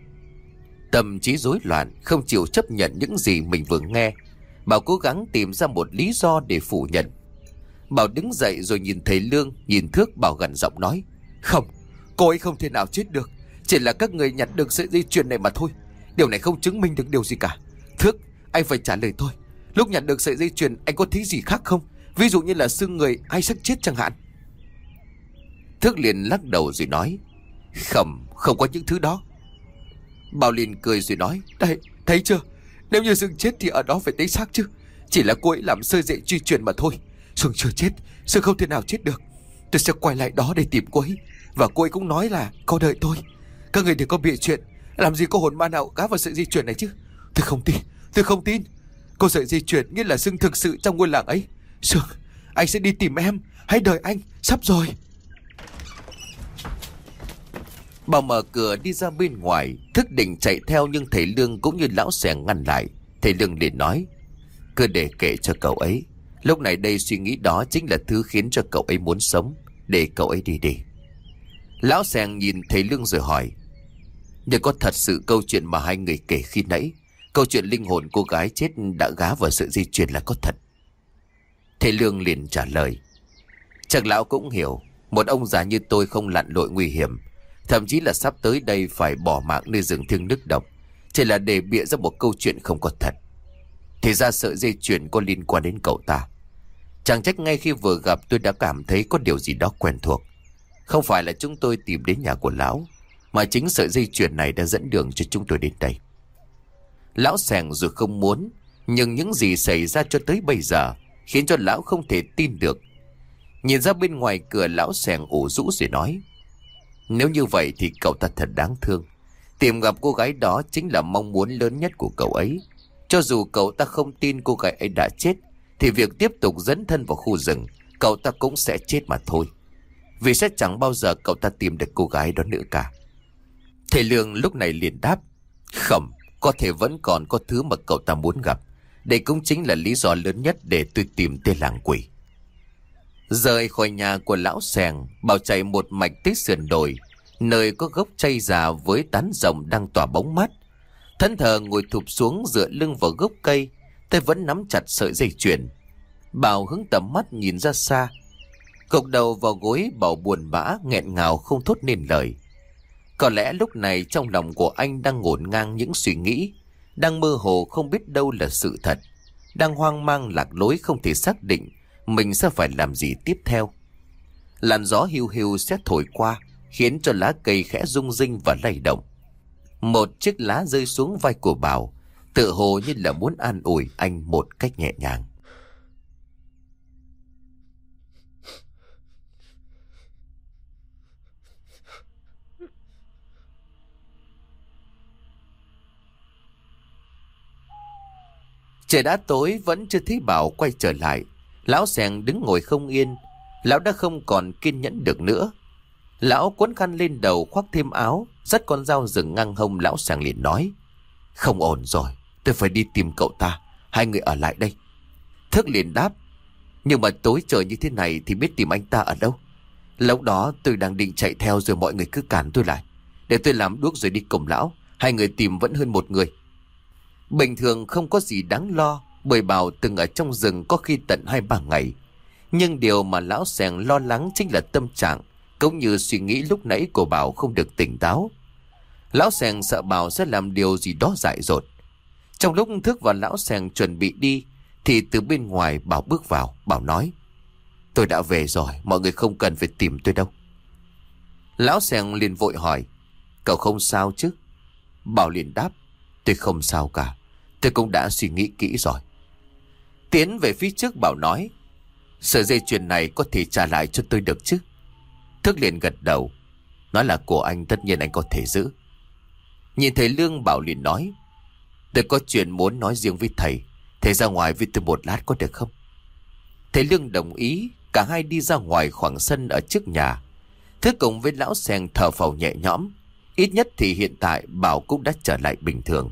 Tâm trí rối loạn, không chịu chấp nhận những gì mình vừa nghe, Bảo cố gắng tìm ra một lý do để phủ nhận. Bảo đứng dậy rồi nhìn thầy Lương, nhìn Thước. Bảo gằn giọng nói: không, cô ấy không thể nào chết được. Chỉ là các người nhặt được sợi dây chuyền này mà thôi. Điều này không chứng minh được điều gì cả. Thước, anh phải trả lời tôi. Lúc nhặt được sợi dây chuyền anh có thấy gì khác không? Ví dụ như là xương người hay xác chết chẳng hạn. Thước liền lắc đầu rồi nói: không có những thứ đó. Bảo liền cười rồi nói: đây, thấy chưa? Nếu như Sương chết thì ở đó phải thấy xác chứ. Chỉ là cô ấy làm sơ dậy truy truyền mà thôi. Sương chưa chết, Sương không thể nào chết được. Tôi sẽ quay lại đó để tìm cô ấy. Và cô ấy cũng nói là có đợi tôi. Các người đừng có bịa chuyện. Làm gì có hồn ma nào gáp vào sợi dây chuyền này chứ? Tôi không tin. Cô sợi dây chuyền nghĩa là Sương thực sự trong ngôi làng ấy. Sương, anh sẽ đi tìm em. Hãy đợi anh, sắp rồi. Bảo mở cửa đi ra bên ngoài. Thức định chạy theo nhưng thầy Lương cũng như lão Sẻng ngăn lại. Thầy Lương liền nói: cứ để kệ cho cậu ấy. Lúc này đây suy nghĩ đó chính là thứ khiến cho cậu ấy muốn sống. Để cậu ấy đi đi. Lão Sẻng nhìn thầy Lương rồi hỏi: nhưng có thật sự câu chuyện mà hai người kể khi nãy, câu chuyện linh hồn cô gái chết đã gá vào sợi dây chuyền là có thật? Thầy Lương liền trả lời: chắc lão cũng hiểu, một ông già như tôi không lặn lội nguy hiểm, thậm chí là sắp tới đây phải bỏ mạng nơi rừng thiêng nước độc, chỉ là để bịa ra một câu chuyện không có thật. Thì ra sợi dây chuyền có liên quan đến cậu ta. Chẳng trách ngay khi vừa gặp tôi đã cảm thấy có điều gì đó quen thuộc. Không phải là chúng tôi tìm đến nhà của lão, mà chính sợi dây chuyền này đã dẫn đường cho chúng tôi đến đây. Lão Sẻng dù không muốn, nhưng những gì xảy ra cho tới bây giờ khiến cho lão không thể tin được. Nhìn ra bên ngoài cửa, lão Sẻng ủ rũ rồi nói: Nếu như vậy thì cậu ta thật đáng thương. Tìm gặp cô gái đó chính là mong muốn lớn nhất của cậu ấy. Cho dù cậu ta không tin cô gái ấy đã chết, thì việc tiếp tục dấn thân vào khu rừng, cậu ta cũng sẽ chết mà thôi. Vì sẽ chẳng bao giờ cậu ta tìm được cô gái đó nữa cả. Thầy Lương lúc này liền đáp: Không, có thể vẫn còn có thứ mà cậu ta muốn gặp. Đây cũng chính là lý do lớn nhất để tôi tìm tới làng quỷ. Rời khỏi nhà của lão Sẻng, Bảo chạy một mạch tới sườn đồi, nơi có gốc chây già với tán rộng đang tỏa bóng mát. Thẫn thờ ngồi thụp xuống dựa lưng vào gốc cây, tay vẫn nắm chặt sợi dây chuyền. Bảo hướng tầm mắt nhìn ra xa, gục đầu vào gối. Bảo buồn bã nghẹn ngào không thốt nên lời. Có lẽ lúc này trong lòng của anh đang ngổn ngang những suy nghĩ, đang mơ hồ không biết đâu là sự thật, đang hoang mang lạc lối không thể xác định mình sẽ phải làm gì tiếp theo. Làn gió hiu hiu sẽ thổi qua, khiến cho lá cây khẽ rung rinh và lay động. Một chiếc lá rơi xuống vai của Bảo, tựa hồ như là muốn an ủi anh một cách nhẹ nhàng. Trời đã tối vẫn chưa thấy Bảo quay trở lại. Lão Sẻng đứng ngồi không yên. Lão đã không còn kiên nhẫn được nữa. Lão quấn khăn lên đầu, khoác thêm áo, dắt con dao rừng ngang hông. Lão Sẻng liền nói: Không ổn rồi, tôi phải đi tìm cậu ta. Hai người ở lại đây. Thức liền đáp: Nhưng mà tối trời như thế này thì biết tìm anh ta ở đâu? Lúc đó tôi đang định chạy theo rồi mọi người cứ cản tôi lại. Để tôi làm đuốc rồi đi cùng lão. Hai người tìm vẫn hơn một người. Bình thường không có gì đáng lo, bởi Bảo từng ở trong rừng có khi tận 2-3 ngày. Nhưng điều mà lão Sẻng lo lắng chính là tâm trạng cũng như suy nghĩ lúc nãy của Bảo không được tỉnh táo. Lão Sẻng sợ Bảo sẽ làm điều gì đó dại dột. Trong lúc Thức và lão Sẻng chuẩn bị đi, thì từ bên ngoài Bảo bước vào. Bảo nói: Tôi đã về rồi, mọi người không cần phải tìm tôi đâu. Lão Sẻng liền vội hỏi: Cậu không sao chứ? Bảo liền đáp: Tôi không sao cả, tôi cũng đã suy nghĩ kỹ rồi. Tiến về phía trước, Bảo nói: Sợi dây chuyền này có thể trả lại cho tôi được chứ? Thức liền gật đầu, nói là của anh, tất nhiên anh có thể giữ. Nhìn thầy Lương, Bảo liền nói: Tôi có chuyện muốn nói riêng với thầy. Thầy ra ngoài với tôi một lát có được không? Thầy Lương đồng ý. Cả hai đi ra ngoài khoảng sân ở trước nhà. Thức cùng với lão Sẻng thở phào nhẹ nhõm. Ít nhất thì hiện tại Bảo cũng đã trở lại bình thường.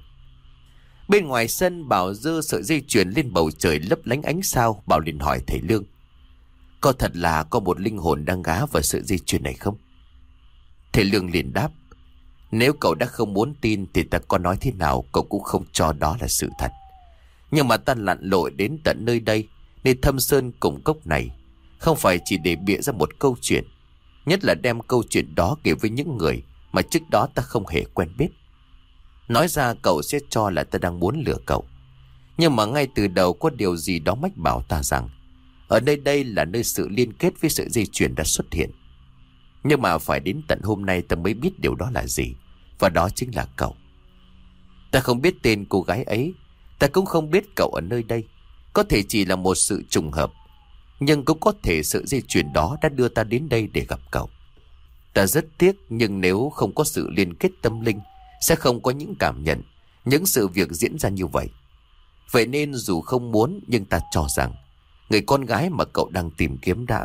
Bên ngoài sân, Bảo giơ sợi dây chuyền lên bầu trời lấp lánh ánh sao. Bảo liền hỏi thầy Lương: Có thật là có một linh hồn đang gá vào sợi dây chuyền này không? Thầy Lương liền đáp: Nếu cậu đã không muốn tin thì ta có nói thế nào cậu cũng không cho đó là sự thật. Nhưng mà ta lặn lội đến tận nơi đây, nơi thâm sơn cùng cốc này, không phải chỉ để bịa ra một câu chuyện, nhất là đem câu chuyện đó kể với những người mà trước đó ta không hề quen biết. Nói ra cậu sẽ cho là ta đang muốn lừa cậu. Nhưng mà ngay từ đầu có điều gì đó mách bảo ta rằng ở nơi đây là nơi sự liên kết với sợi dây chuyền đã xuất hiện. Nhưng mà phải đến tận hôm nay ta mới biết điều đó là gì. Và đó chính là cậu. Ta không biết tên cô gái ấy, ta cũng không biết cậu ở nơi đây. Có thể chỉ là một sự trùng hợp, nhưng cũng có thể sợi dây chuyền đó đã đưa ta đến đây để gặp cậu. Ta rất tiếc, nhưng nếu không có sự liên kết tâm linh, sẽ không có những cảm nhận, những sự việc diễn ra như vậy. Vậy nên dù không muốn, nhưng ta cho rằng người con gái mà cậu đang tìm kiếm đã...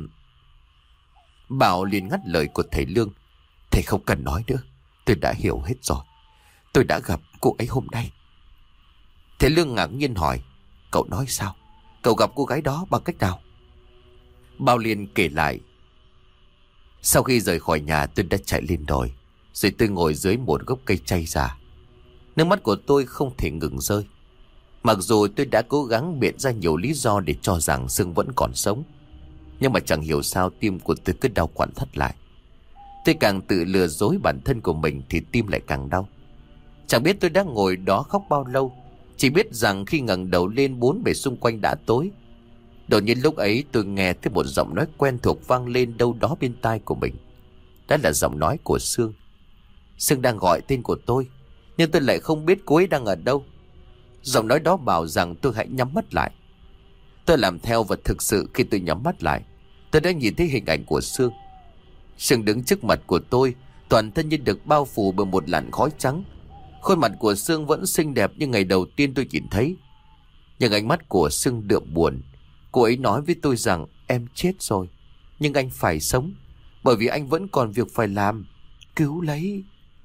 Bảo liền ngắt lời của thầy Lương: Thầy không cần nói nữa, tôi đã hiểu hết rồi. Tôi đã gặp cô ấy hôm nay. Thầy Lương ngạc nhiên hỏi: Cậu nói sao? Cậu gặp cô gái đó bằng cách nào? Bảo liền kể lại: Sau khi rời khỏi nhà, tôi đã chạy lên đồi, rồi tôi ngồi dưới một gốc cây chây già. Nước mắt của tôi không thể ngừng rơi. Mặc dù tôi đã cố gắng biện ra nhiều lý do để cho rằng Sương vẫn còn sống, nhưng mà chẳng hiểu sao tim của tôi cứ đau quặn thắt lại. Tôi càng tự lừa dối bản thân của mình thì tim lại càng đau. Chẳng biết tôi đã ngồi đó khóc bao lâu, chỉ biết rằng khi ngẩng đầu lên, bốn bề xung quanh đã tối. Đột nhiên lúc ấy tôi nghe thấy một giọng nói quen thuộc vang lên đâu đó bên tai của mình. Đó là giọng nói của Sương. Sương đang gọi tên của tôi, nhưng tôi lại không biết cô ấy đang ở đâu. Giọng nói đó bảo rằng tôi hãy nhắm mắt lại. Tôi làm theo và thực sự khi tôi nhắm mắt lại, tôi đã nhìn thấy hình ảnh của Sương. Sương đứng trước mặt của tôi, toàn thân như được bao phủ bởi một làn khói trắng. Khuôn mặt của Sương vẫn xinh đẹp như ngày đầu tiên tôi nhìn thấy. Nhưng ánh mắt của Sương đượm buồn. Cô ấy nói với tôi rằng em chết rồi, nhưng anh phải sống, bởi vì anh vẫn còn việc phải làm. Cứu lấy.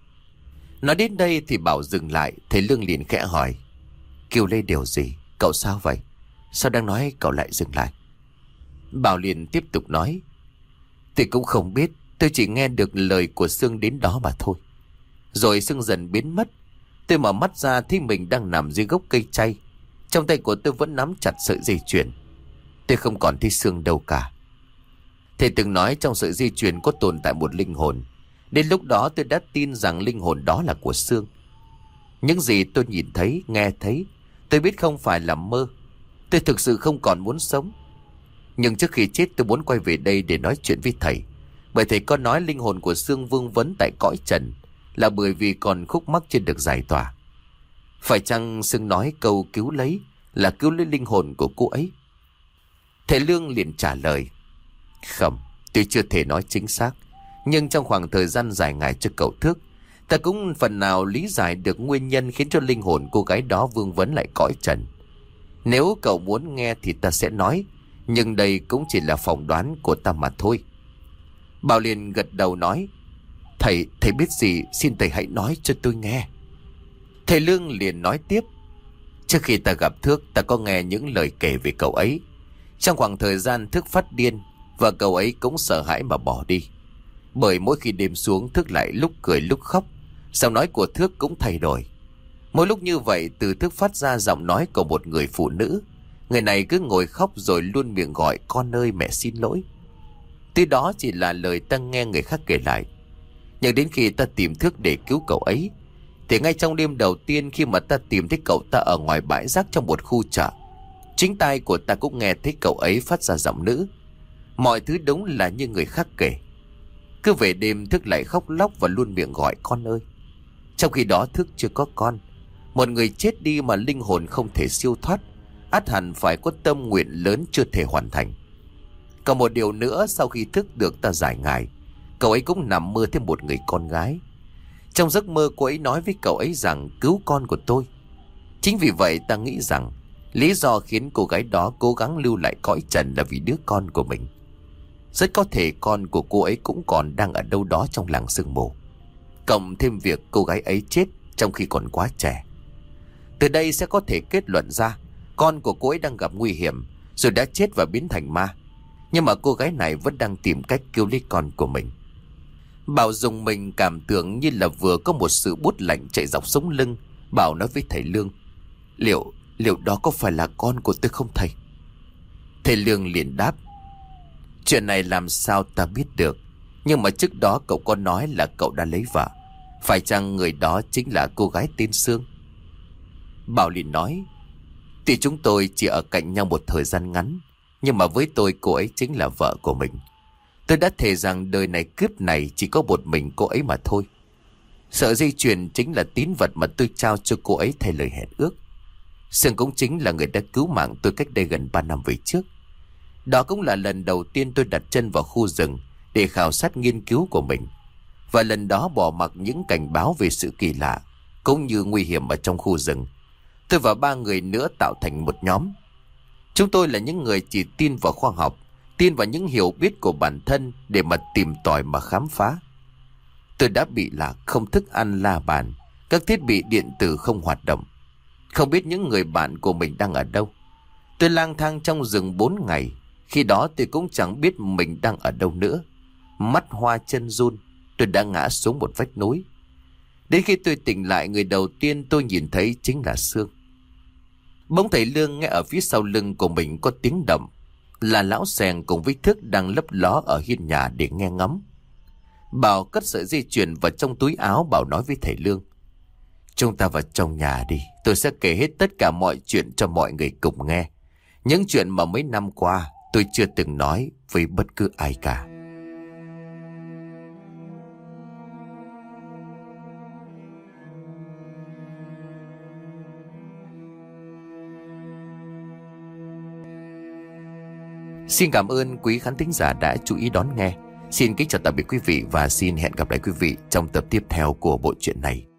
Nói đến đây thì Bảo dừng lại. Thầy Lương liền khẽ hỏi: Cứu lấy điều gì? Cậu sao vậy? Sao đang nói cậu lại dừng lại? Bảo liền tiếp tục nói: Tôi cũng không biết, tôi chỉ nghe được lời của Sương đến đó mà thôi. Rồi Sương dần biến mất. Tôi mở mắt ra thấy mình đang nằm dưới gốc cây chây. Trong tay của tôi vẫn nắm chặt sợi dây chuyền. Tôi không còn thấy Sương đâu cả. Thầy từng nói trong sợi dây chuyền có tồn tại một linh hồn. Đến lúc đó tôi đã tin rằng linh hồn đó là của Sương. Những gì tôi nhìn thấy, nghe thấy, tôi biết không phải là mơ. Tôi thực sự không còn muốn sống. Nhưng trước khi chết tôi muốn quay về đây để nói chuyện với thầy. Bởi thầy có nói linh hồn của Sương vương vấn tại cõi trần là bởi vì còn khúc mắc chưa được giải tỏa. Phải chăng Sương nói câu cứu lấy là cứu lấy linh hồn của cô ấy? Thầy Lương liền trả lời: Không, tôi chưa thể nói chính xác. Nhưng trong khoảng thời gian dài ngày cho cậu Thước, ta cũng phần nào lý giải được nguyên nhân khiến cho linh hồn cô gái đó vương vấn lại cõi trần. Nếu cậu muốn nghe thì ta sẽ nói, nhưng đây cũng chỉ là phỏng đoán của ta mà thôi. Bảo liền gật đầu nói: Thầy biết gì, xin thầy hãy nói cho tôi nghe. Thầy Lương liền nói tiếp: Trước khi ta gặp Thước, ta có nghe những lời kể về cậu ấy. Trong khoảng thời gian Thước phát điên, và cậu ấy cũng sợ hãi mà bỏ đi. Bởi mỗi khi đêm xuống, Thước lại lúc cười lúc khóc. Giọng nói của Thước cũng thay đổi. Mỗi lúc như vậy, từ Thước phát ra giọng nói của một người phụ nữ. Người này cứ ngồi khóc rồi luôn miệng gọi: Con ơi, mẹ xin lỗi. Tuy đó chỉ là lời ta nghe người khác kể lại. Nhưng đến khi ta tìm Thước để cứu cậu ấy, thì ngay trong đêm đầu tiên khi mà ta tìm thấy cậu ta ở ngoài bãi rác trong một khu chợ, chính tai của ta cũng nghe thấy cậu ấy phát ra giọng nữ. Mọi thứ đúng là như người khác kể. Cứ về đêm Thức lại khóc lóc và luôn miệng gọi: Con ơi. Trong khi đó Thức chưa có con. Một người chết đi mà linh hồn không thể siêu thoát, ắt hẳn phải có tâm nguyện lớn chưa thể hoàn thành. Còn một điều nữa, sau khi Thức được ta giải ngài, cậu ấy cũng nằm mơ thấy một người con gái. Trong giấc mơ cô ấy nói với cậu ấy rằng cứu con của tôi. Chính vì vậy ta nghĩ rằng lý do khiến cô gái đó cố gắng lưu lại cõi trần là vì đứa con của mình. Rất có thể con của cô ấy cũng còn đang ở đâu đó trong làng sương mù. Cộng thêm việc cô gái ấy chết trong khi còn quá trẻ. Từ đây sẽ có thể kết luận ra con của cô ấy đang gặp nguy hiểm, rồi đã chết và biến thành ma. Nhưng mà cô gái này vẫn đang tìm cách cứu lấy con của mình. Bảo dùng mình cảm tưởng như là vừa có một sự buốt lạnh chạy dọc sống lưng. Bảo nói với thầy Lương: Liệu đó có phải là con của tôi không thầy? Thầy Lương liền đáp: Chuyện này làm sao ta biết được. Nhưng mà trước đó cậu có nói là cậu đã lấy vợ. Phải chăng người đó chính là cô gái tên Sương? Bảo liền nói: Tuy chúng tôi chỉ ở cạnh nhau một thời gian ngắn, nhưng mà với tôi cô ấy chính là vợ của mình. Tôi đã thề rằng đời này kiếp này chỉ có một mình cô ấy mà thôi. Sợi dây chuyền chính là tín vật mà tôi trao cho cô ấy thay lời hẹn ước. Sương cũng chính là người đã cứu mạng tôi cách đây gần 3 năm về trước. Đó cũng là lần đầu tiên tôi đặt chân vào khu rừng để khảo sát nghiên cứu của mình. Và lần đó bỏ mặc những cảnh báo về sự kỳ lạ cũng như nguy hiểm ở trong khu rừng. Tôi và 3 người nữa tạo thành một nhóm. Chúng tôi là những người chỉ tin vào khoa học, tin vào những hiểu biết của bản thân để mà tìm tòi mà khám phá. Tôi đã bị lạc, không thức ăn la bàn, các thiết bị điện tử không hoạt động. Không biết những người bạn của mình đang ở đâu. Tôi lang thang trong rừng 4 ngày. Khi đó tôi cũng chẳng biết mình đang ở đâu nữa. Mắt hoa chân run, tôi đã ngã xuống một vách núi. Đến khi tôi tỉnh lại, người đầu tiên tôi nhìn thấy chính là Sương. Bỗng thầy Lương nghe ở phía sau lưng của mình có tiếng động. Là lão Sèng cùng với Thức đang lấp ló ở hiên nhà để nghe ngóng. Bảo cất sợi dây chuyền vào trong túi áo. Bảo nói với thầy Lương: Chúng ta vào trong nhà đi, tôi sẽ kể hết tất cả mọi chuyện cho mọi người cùng nghe. Những chuyện mà mấy năm qua tôi chưa từng nói với bất cứ ai cả. Xin cảm ơn quý khán thính giả đã chú ý đón nghe. Xin kính chào tạm biệt quý vị và xin hẹn gặp lại quý vị trong tập tiếp theo của bộ truyện này.